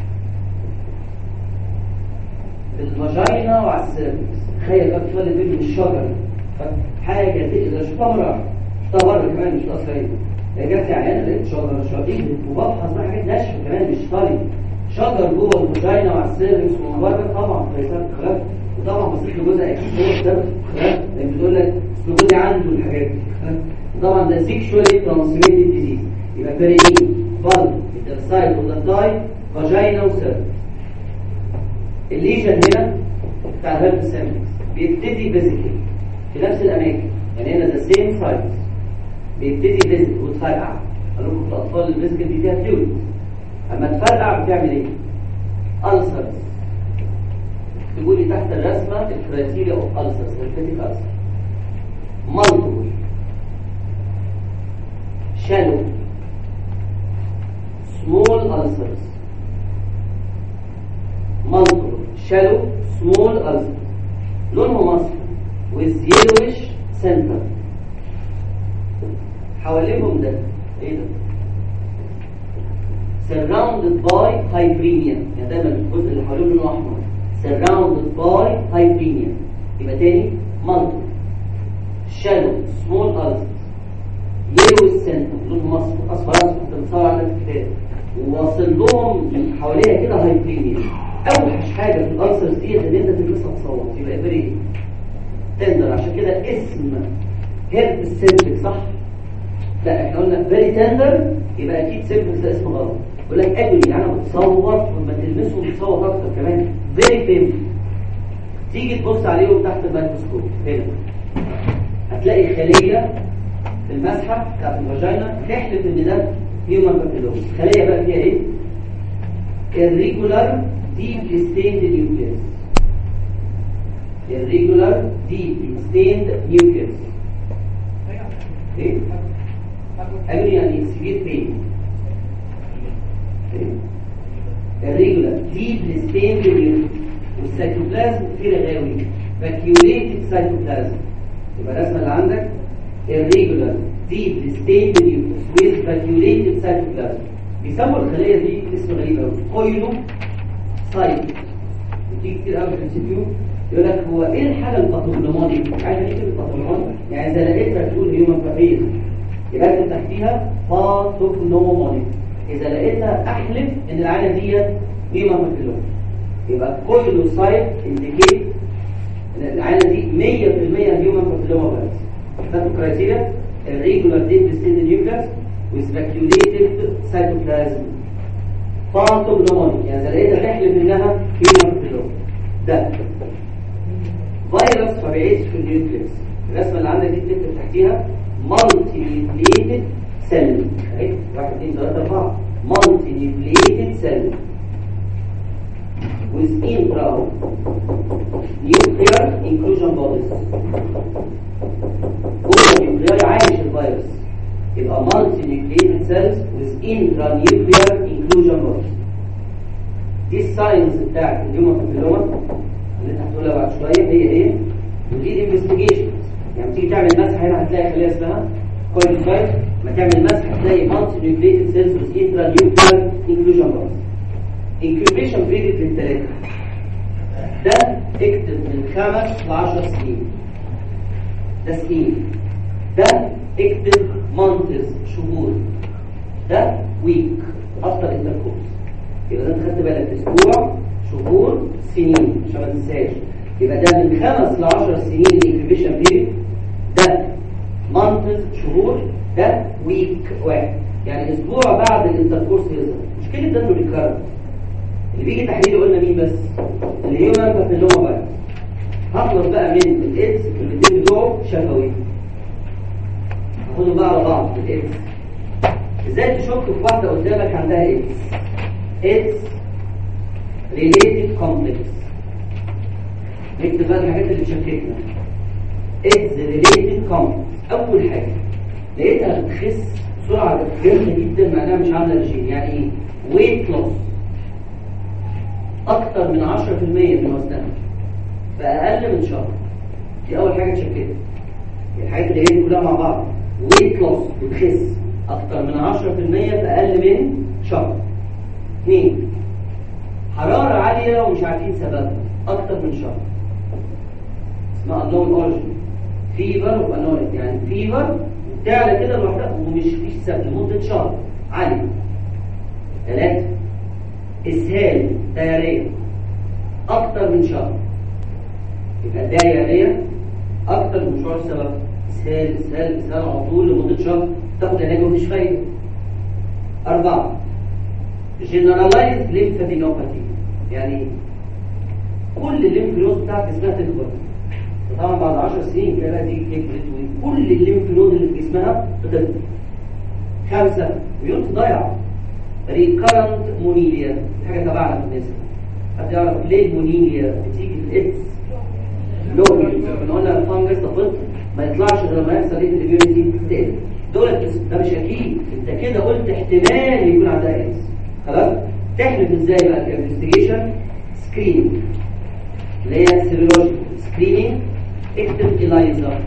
في الفاجينا وعلى السيرفكس. تخيل بقى بتولد بين الشجر حاجه تقدر شفتها مره، شفتها مره كمان مش اصلا. هي جت عيانه لقيت شجر شاطين وبفحص بقى حاجات ناشفه كمان مش طري، شجر جوه الفاجينا وعلى السيرفكس ومن بره طبعا فيصير خلاف. وطبعا بصيت لجزء اكيد هو السبب خلاف، لان بتقول لك جوزي عنده الحاجات دي. طبعا ده سيكشوالي ترانسميتد ديزيز. يبقى برينيوم، فالف، السايد والداي، فاجينا وسيرفكس. الليجن هنا بتاع الهيرب سيرفكس بيبتدي فيزيكال في نفس الاماكن، يعني هنا ذا سيم سايز، بيبتدي فيزيكال وتفرقع. قال لكم في الاطفال الفيزيكال دي فيها فلويد، اما تفرقع بتعمل ايه؟ ألسرز. تقول لي تحت الرسمه الكرايتيريا اوف ألسرز، الفيتيك ألسر. مالتيبل، شالو، سمول ألسرز. مالتيبل، شالو، سمول ألسر، لونهم اصفر with yellowish center. حواليهم ده ايه ده؟ surrounded by hyperemia. يعني دايما الجزء اللي حواليه لونه احمر surrounded by hyperemia. يبقى تاني multiple shallow small ulcers yellowish center، لونهم اصفر اصفر اصفر. انت بتصور على الكتاب وواصل لهم من حواليها كده hyperemia. اوحش حاجه في الالسرز دي ان انت تلمسها تصوت، يبقى بري تندر. عشان كده اسم هيرب سيرفكس صح؟ لا احنا قلنا فيري تندر، يبقى اكيد سيرفكس ده اسم غلط. يقول لك اجري يعني انا بتصوت ولما تلمسه بتصوت اكتر كمان. فيري بينفل. تيجي تبص عليهم تحت الميكروسكوب هنا هتلاقي خليه في المسحه بتاعت الفاجينا تحلف ان ده هيومن بابيلوما. خليه بقى فيها ايه؟ irregular deeply stained nucleus. irregular deeply stained nucleus. ايه؟ أقول يعني severe pain. irregular deeply stained nucleus. والسيتوبلازم فيه رغاوي vacuolated cytoplasm. يبقى الرسمة اللي عندك irregular deeply stained nucleus with vacuolated cytoplasm. بيسموا الخلية دي اسم غريب قوي، كويلو سايت. بتيجي كتير قوي في الانستيتيوت يقول لك هو ايه الحاجه الباثوجنوموني؟ عايز ايه الباثوجنوموني؟ يعني اذا لقيتها تقول هيومن بابيل يبقى اكتب تحتيها باثوجنوموني. اذا لقيتها احلف ان العينه دي هيومن بابيل. يبقى كويلو سايت انديكيت ان العينه دي مية في المية هيومن بابيل بس. ده الكرايتيريا الريجولار ديب ستيند نيوكليس with vacuolated cytoplasm. باثوجنوموني يعني اذا لقيتها تحلف انها هيومن بابيل. ده فيروس فبيعيش في النيوكليس. الرسمه اللي عندك دي بتكتب تحتيها مالتي نيوكلييتد سيل اهي واحد اثنين ثلاثة أربعة مالتي نيوكلييتد سيل with intra nuclear inclusion bodies. جوه النيوكليار عايش الفيروس، يبقى مالتي نيوكلييتد سيلز with intra nuclear inclusion bodies. دي الساينز بتاعت الهيومن بابيلوما اللي انت هتقولها بعد شويه هي ايه؟ ودي الانفستيجيشن. يعني تيجي تعمل مسح هنا هتلاقي خليه اسمها كويل سايت لما تعمل مسح هتلاقي مالتي نيوكليتد سيلز انترا نيوكلير انكلوجن باس. انكيوبيشن بيريد للثلاثه ده اكتب من خمس ل عشر سنين ده سنين، ده اكتب مانتس شهور، ده ويك افتر انتركورس. يبقى ده انت خدت بالك اسبوع شهور سنين عشان ما تنساش. يبقى ده من خمس ل عشر سنين الانكيوبيشن بيريد، ده مانتس شهور، ده ويك واحد يعني اسبوع بعد الانتركورس يظهر. مشكله ده انه ريكارد اللي بيجي تحليل قلنا مين بس؟ اللي هي بابيلوما فيروس. هخلص بقى من الايدز الاثنين بتوعه شفوي، هاخدهم بقى على بعض. الايدز ازاي تشك في واحده قدامك عندها ايدز؟ ايدز ريليتد كومبلكس. نكتب بقى الحاجات اللي تشككنا. ايدز ريليتد كومبلكس اول حاجه لقيتها بتخس بسرعه جامده جدا مع انها مش عامله رجيم. يعني ايه؟ ويت لوس اكتر من عشرة في المية من وزنها في اقل من شهر. دي اول حاجه تشككها. الحاجات اللي هي كلها مع بعض ويت لوس بتخس اكتر من عشرة في المية في اقل من شهر. اثنين حراره عاليه ومش عارفين سببها اكتر من شهر، اسمها unknown origin. فيفر وانويت يعني فيفر وبتعلى كده لوحدها ومش فيش سبب لمده شهر عالي. ثلاثه اسهال دايريه اكتر من شهر. يبقى دايريه اكتر من شهر سبب اسهال اسهال اسهال على طول لمده شهر، تاخد علاج ومفيش فايده. اربعه جنرالايز ليمفادينوباثي يعني كل الليمف نود بتاعت جسمها تكبر. طبعا بعد عشر سنين تلاقي دي كبرت وكل الليمف نود اللي في جسمها بتكبر. خمسه ميوت ضايعه ريكارنت مونيليا، حاجه تبعنا في النساء. حد يعرف ليه المونيليا بتيجي في الايدز؟ لو احنا قلنا الفانجس طفل ما يطلعش غير لما يحصل ايه الاميونيتي تقل. دول ده مش اكيد، انت كده قلت احتمال يكون عندها ايدز. خلاص تحلف ازاي بقى كانفستيجيشن؟ سكريننج اللي هي سيرولوجي سكريننج. اكتب إلايزا.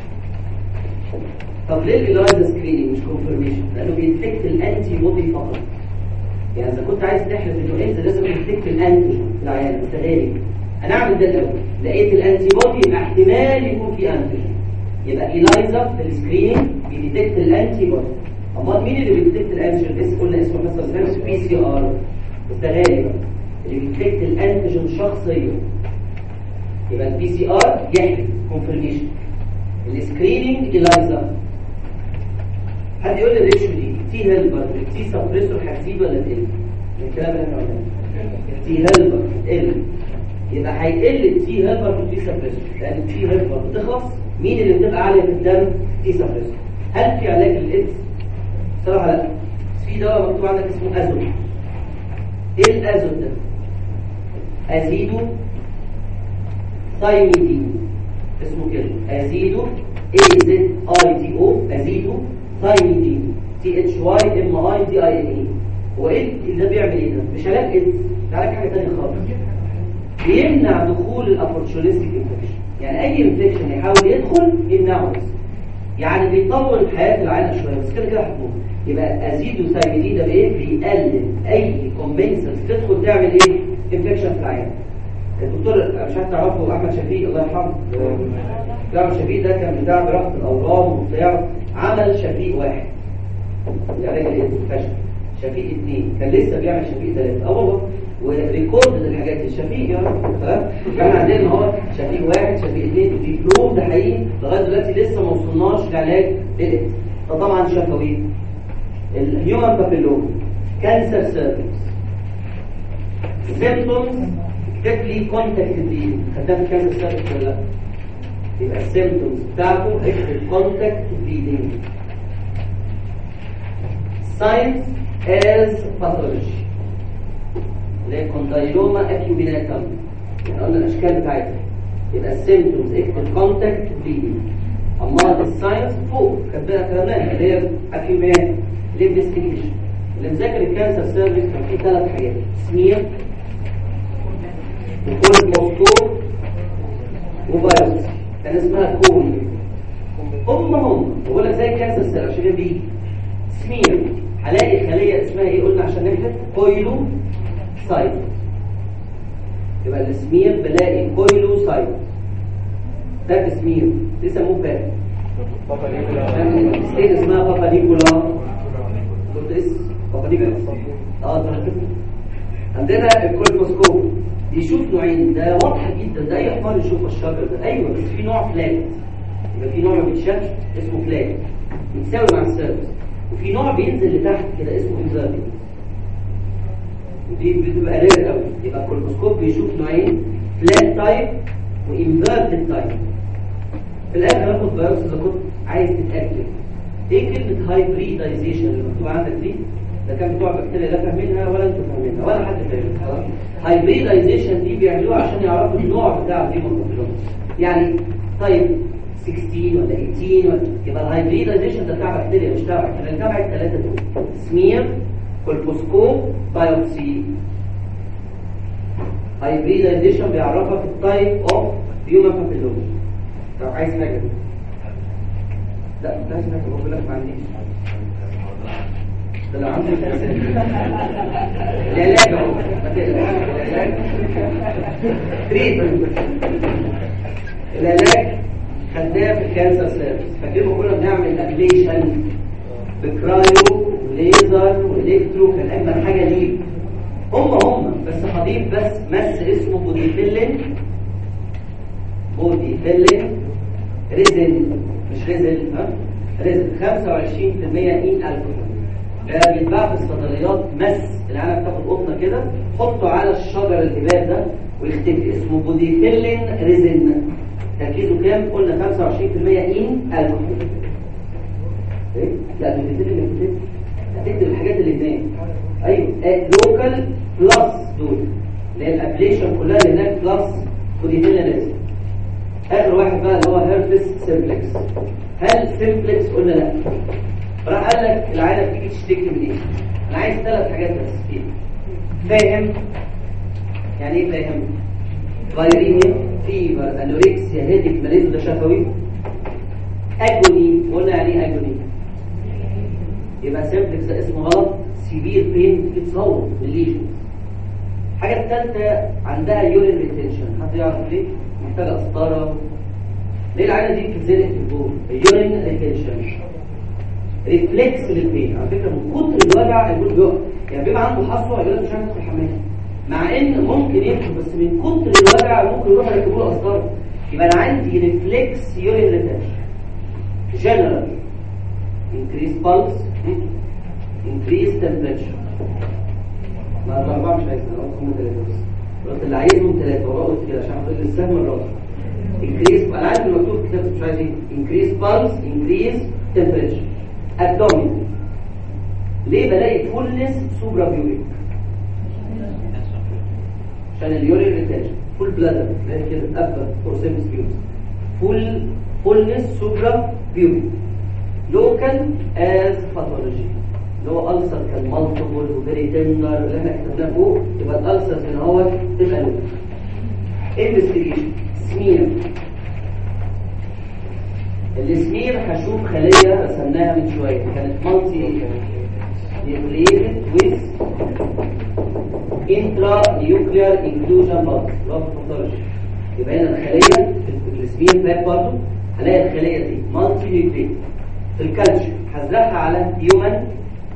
طب ليه الإلايزا سكريننج مش كونفرميشن؟ لانه بيديتكت الانتي بودي فقط. يعني اذا كنت عايز تحلف انه ايدز لازم تديتكت الانتيجين في العيان بس غالي. هنعمل ده الاول، لقيت الانتي بودي يبقى احتمال يكون في انتيجين. يبقى إلايزا في السكريننج بيديتكت الانتي بودي. امال مين اللي بيديتكت الانتيجين؟ بس قلنا اسمه مثلا بي سي ار بس ده غالي بقى اللي بيديتكت الانتيجين شخصيا. يبقى البي سي ار يحلف كونفرميشن، السكريننج إلايزا. حد يقول لي الريشيو دي تي هيلبر تي سبريسور هتزيد ولا تقل؟ الكلام اللي احنا قلناه تي هيلبر تقل. يبقى هيقل التي هيلبر والتي سبريسور لان التي هيلبر بتخلص. مين اللي بتبقى عاليه في الدم؟ تي سبريسور. هل في علاج للايدز؟ صراحه لا. في دواء مكتوب عندك اسمه ازود. ايه الازود ده؟ ازيدو ثايميدين اسمه كده ازيدو اي زد اي دي او ازيدو ثايميدين تي اتش واي ام اي دي اي ان اي. هو ايه ده بيعمل ايه ده؟ مش علاج ايدز، ده علاج حاجه ثانيه خالص. بيمنع دخول الابورتشونستيك انفكشن. يعني اي انفكشن يحاول يدخل يمنعه بس. يعني بيطول حياه العيان شويه بس كده كده هتموت. يبقى ازيدو ثايميدين ده بايه؟ بيقلل اي كومبنسنس تدخل تعمل ايه؟ انفكشن في العيان. الدكتور مش عارف تعرفه احمد شفيق الله يرحمه. احمد شفيق ده كان بتاع دراسه الاورام وبتاع. عمل شفيق واحد العلاج الايدز فشل. شفيق اثنين كان لسه بيعمل شفيق ثلاثه. اه والله وريكورد الحاجات دي. شفيق يا رب تمام. احنا عندنا اهو شفيق واحد شفيق اثنين دبلوم ده حقيقي لغايه دلوقتي لسه ما وصلناش لعلاج الايدز. فطبعا شفوي الهيومن بابيلوما كانسر سيرفكس سيمبتومز اكتب كونتاكت بليدنج. خدتها في كانسر سيرفكس ولا لا؟ يبقى السيمبتومز بتاعته اكتب كونتاكت بليدنج. ساينس از باثولوجي اللي هي كوندايلوما اكيوبيناتم. يعني قلنا الاشكال بتاعتها. يبقى السيمبتومز اكتب كونتاكت بليدنج. اما الساينس فوق كاتبها كلامنا اللي هي اكيوبيناتم الانفستيجيشن. اللي مذاكر الكانسر سيرفيس كان فيه ثلاث حاجات: سمير وكولد موسكوب وفيروس. كان اسمها كول. هم هم بقول لك زي الكانسر سيل عشان كده بيجي سمير. هلاقي خليه اسمها ايه قلنا عشان نكتب كويلو سايت. يبقى السمير بلاقي كويلو سايت ده سمير بيسموه فات. ستيت اسمها بابا نيكولا كورتيس بابا نيكولا. اه ده عندنا الكولبوسكوب يشوف نوعين، ده واضح جدا، ده اي حمار يشوف الشجر ده. ايوه بس في نوع فلات، يبقى في نوع ما بيتشافش اسمه فلات بيتساوي مع السيرفس، وفي نوع بينزل لتحت كده اسمه انفيرتد، ودي بتبقى رير قوي. يبقى الكولبوسكوب بيشوف نوعين، فلات تايب وانفيرتد تايب. في الاخر هاخد بايوبسي اذا كنت عايز تتاكد ايه كلمه هايبريدايزيشن اللي مكتوبه عندك دي. ده كان بتوع بكتيريا لا فاهمينها ولا انتوا فاهمينها ولا حد فاهمها. خلاص هايبريدايزيشن دي بيعملوها عشان يعرفوا النوع بتاع دي منطقه، يعني طيب ستاشر ولا تمنتاشر ولا يبقى الهايبريدايزيشن ده بتاع بكتيريا مش تبعك. انا تبع الثلاثه دول سمير كولبوسكوب بايوبسي. هايبريدايزيشن بيعرفك التايب اوف هيومن بابيلوما. طب عايز حاجه؟ لا مش عايز حاجه، بقول لك ما عنديش. ده لو عندك العلاج اهو ما تقلقش. العلاج تريتمنت. العلاج خدناه في الكانسر سيرفيس. فاكرين كنا بنعمل ابليشن بكرايو وليزر والكترو، كان اجمل حاجه ليه. هم هم بس هضيف بس مس اسمه بوديفيلين. بوديفيلين ريزن مش ريزل ها ريزل خمسة وعشرين بالمية ان الكحول. ده بيتباع في الصيدليات مس. العيال بتاخد قطنه كده حطه على الشجر الهباب ده ويختفي. اسمه بوديفيلين ريزن. تركيزه كام؟ قلنا خمسة وعشرين بالمية ان الكحول. ايه؟ لا مش بتكتب اللي هتكتب الحاجات اللي هناك. ايوه لوكال بلس دول اللي هي الابليشن كلها اللي هناك بلس بوديفيلين ريزن. اخر واحد بقى اللي هو هيربس سيمبلكس. هل سيمبلكس قلنا لا؟ راح قال لك العيله بتيجي تشتكي من ايه؟ انا عايز ثلاث حاجات بس فيه. فاهم يعني ايه فاهم؟ فايرينيا، فيفر، انوركسيا، هيديك، ماليز ده شفوي. اجوني قلنا يعني ايه اجوني؟ يبقى سيمبلكس ده اسمه غلط. سيفير بين بتصور بالليجن. الحاجه الثالثه عندها يورين ريتنشن. حد يعرف ليه؟ محتاجه قسطره. ليه العينه دي بتتزنق في الجو؟ اليورين ريتنشن ريفلكس للبين. على فكره من كتر الوجع الجلد بيقع، يعني بيبقى عنده حصوه يقول لك مش عارف يدخل الحمام، مع ان ممكن يدخل بس من كتر الوجع ممكن يروح يركبوا له قسطره. يبقى انا عندي ريفلكس يورين ريتنشن. جنرال انكريز بالس انكريز تمبريتشر. ما الاربعه مش عايزين هم ثلاثه بس. قلت اللي عايزهم ثلاثه وقلت كده عشان اخد السهم الرابع. increase انا عارف المكتوب كتاب مش عايز ايه increase pulse increase temperature abdomen. ليه بلاقي فولنس سوبرا بيوريك؟ عشان اليورين ريتنشن. فول بلادر زي كده ابر اورسيمس بيوز. فول فولنس سوبرا بيوريك. لوكال از باثولوجي اللي هو ألسر كان مالتيبل وفيري تندر اللي احنا كتبناه فوق. يبقى الألسر هنا هو تبقى لوكال. انفستيجيشن سمير. السمير هشوف خليه رسمناها من شويه كانت مالتي نيوكلييتد ويز انترا نيوكليير انكلوجن بلس اللي هو باثولوجي. يبقى هنا الخليه في السمير باك برضه هلاقي الخليه دي مالتي نيوكلييتد. في الكالتشر هزرعها على هيومن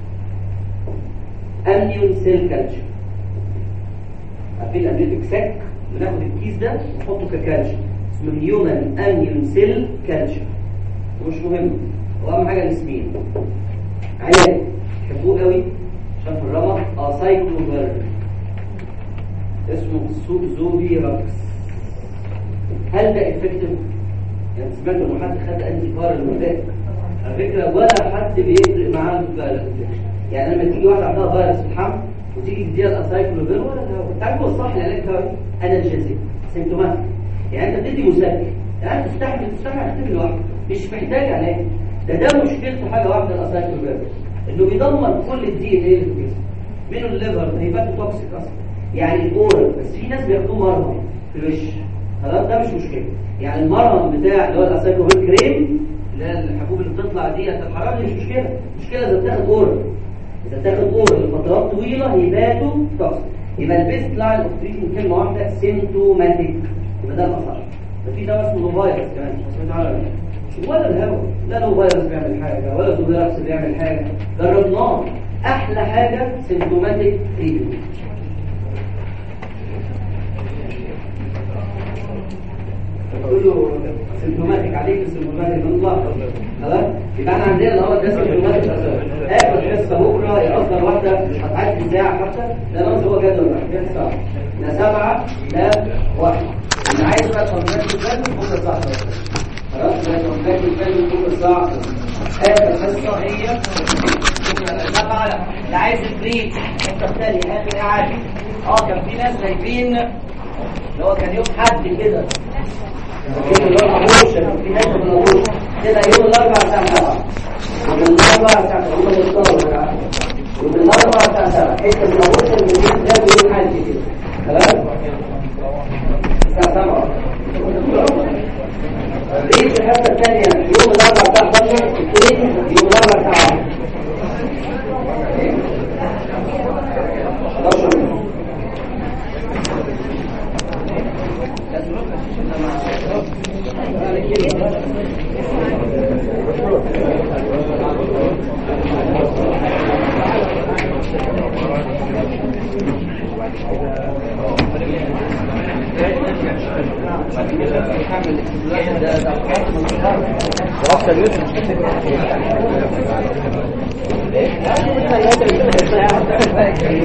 امنيون سيل كالتشر. عارفين الامنيوتيك ساك؟ بناخد الكيس ده ونحطه ككالتشر اسمه هيومن امنيون سيل كالتشر. مش مهم، واهم حاجه السمين. علاج تحبوه قوي عشان في الرمق اه سايكلوفير اسمه زوفيراكس. هل ده افكتيف؟ يعني سمعت ان حد خد انتي فايرال وفاك على فكره ولا حد بيفرق معاه الفيروس. يعني لما تيجي واحده عندها فيروس في الحمل وتيجي تديها الاسايكلوفير ولا ده تعرف هو الصح العلاج بتاعه انالجيزيك سيمتوماتيك. يعني انت بتدي مسكن، يعني انت تستحمل تستحمل اكتب لوحده مش محتاج علاج. ده ده مشكلته حاجه واحده الاسايكلوفير انه بيدمر كل الدي ان ايه اللي في الجسم منه الليفر هيبقى توكسيك اصلا. يعني الاورال بس في ناس بياخدوه مرهم في الوش خلاص ده مش مشكله. يعني المرهم بتاع اللي هو الاسايكلوفير كريم اللي هي حرام مش مشكله، مشكله اذا بتاخد اورال، اذا بتاخد اورال لفترات طويله هيباتو توكسيك. يبقى البيست لاين اوف تريتمنت كلمه واحده سيمتوماتيك، يبقى ده الاصح. في دواء اسمه فيروس كمان سمعت عنه، ولا الهواء لا له فيروس بيعمل حاجه ولا فيروس بيعمل حاجه، جربناه. احلى حاجه سيمتوماتيك تريتمنت. تقول له سيمتوماتيك عليك السيمتوماتيك نطلع خلاص. يبقى احنا عندنا اللي هو ده سيمتوماتيك اخر حصه بكره هي افضل واحده مش هتعدي ساعه حتى، ده نص هو جدول واحد ساعه لا سبعه لا واحد. اللي عايز بقى كونتاكت الفن بكره الساعه خلاص. ده كونتاكت الفن بكره الساعه اخر حصه هي سبعه. اللي عايز البريك الحصه الثانيه اخر اعاده. اه كان في ناس جايبين اللي هو كان يوم حد كده كده يوم الاربعاء الساعه سبعه ومن الاربعاء الساعه سبعه هم اللي اختاروا ومن الاربعاء الساعه سبعه حته من الغرفه المدير ده يوم حد كده خلاص الساعه سبعه. ليه في الحصه الثانيه يوم الاربعاء الساعه احداشر اثنين يوم الاربعاء الساعه احداشر. ده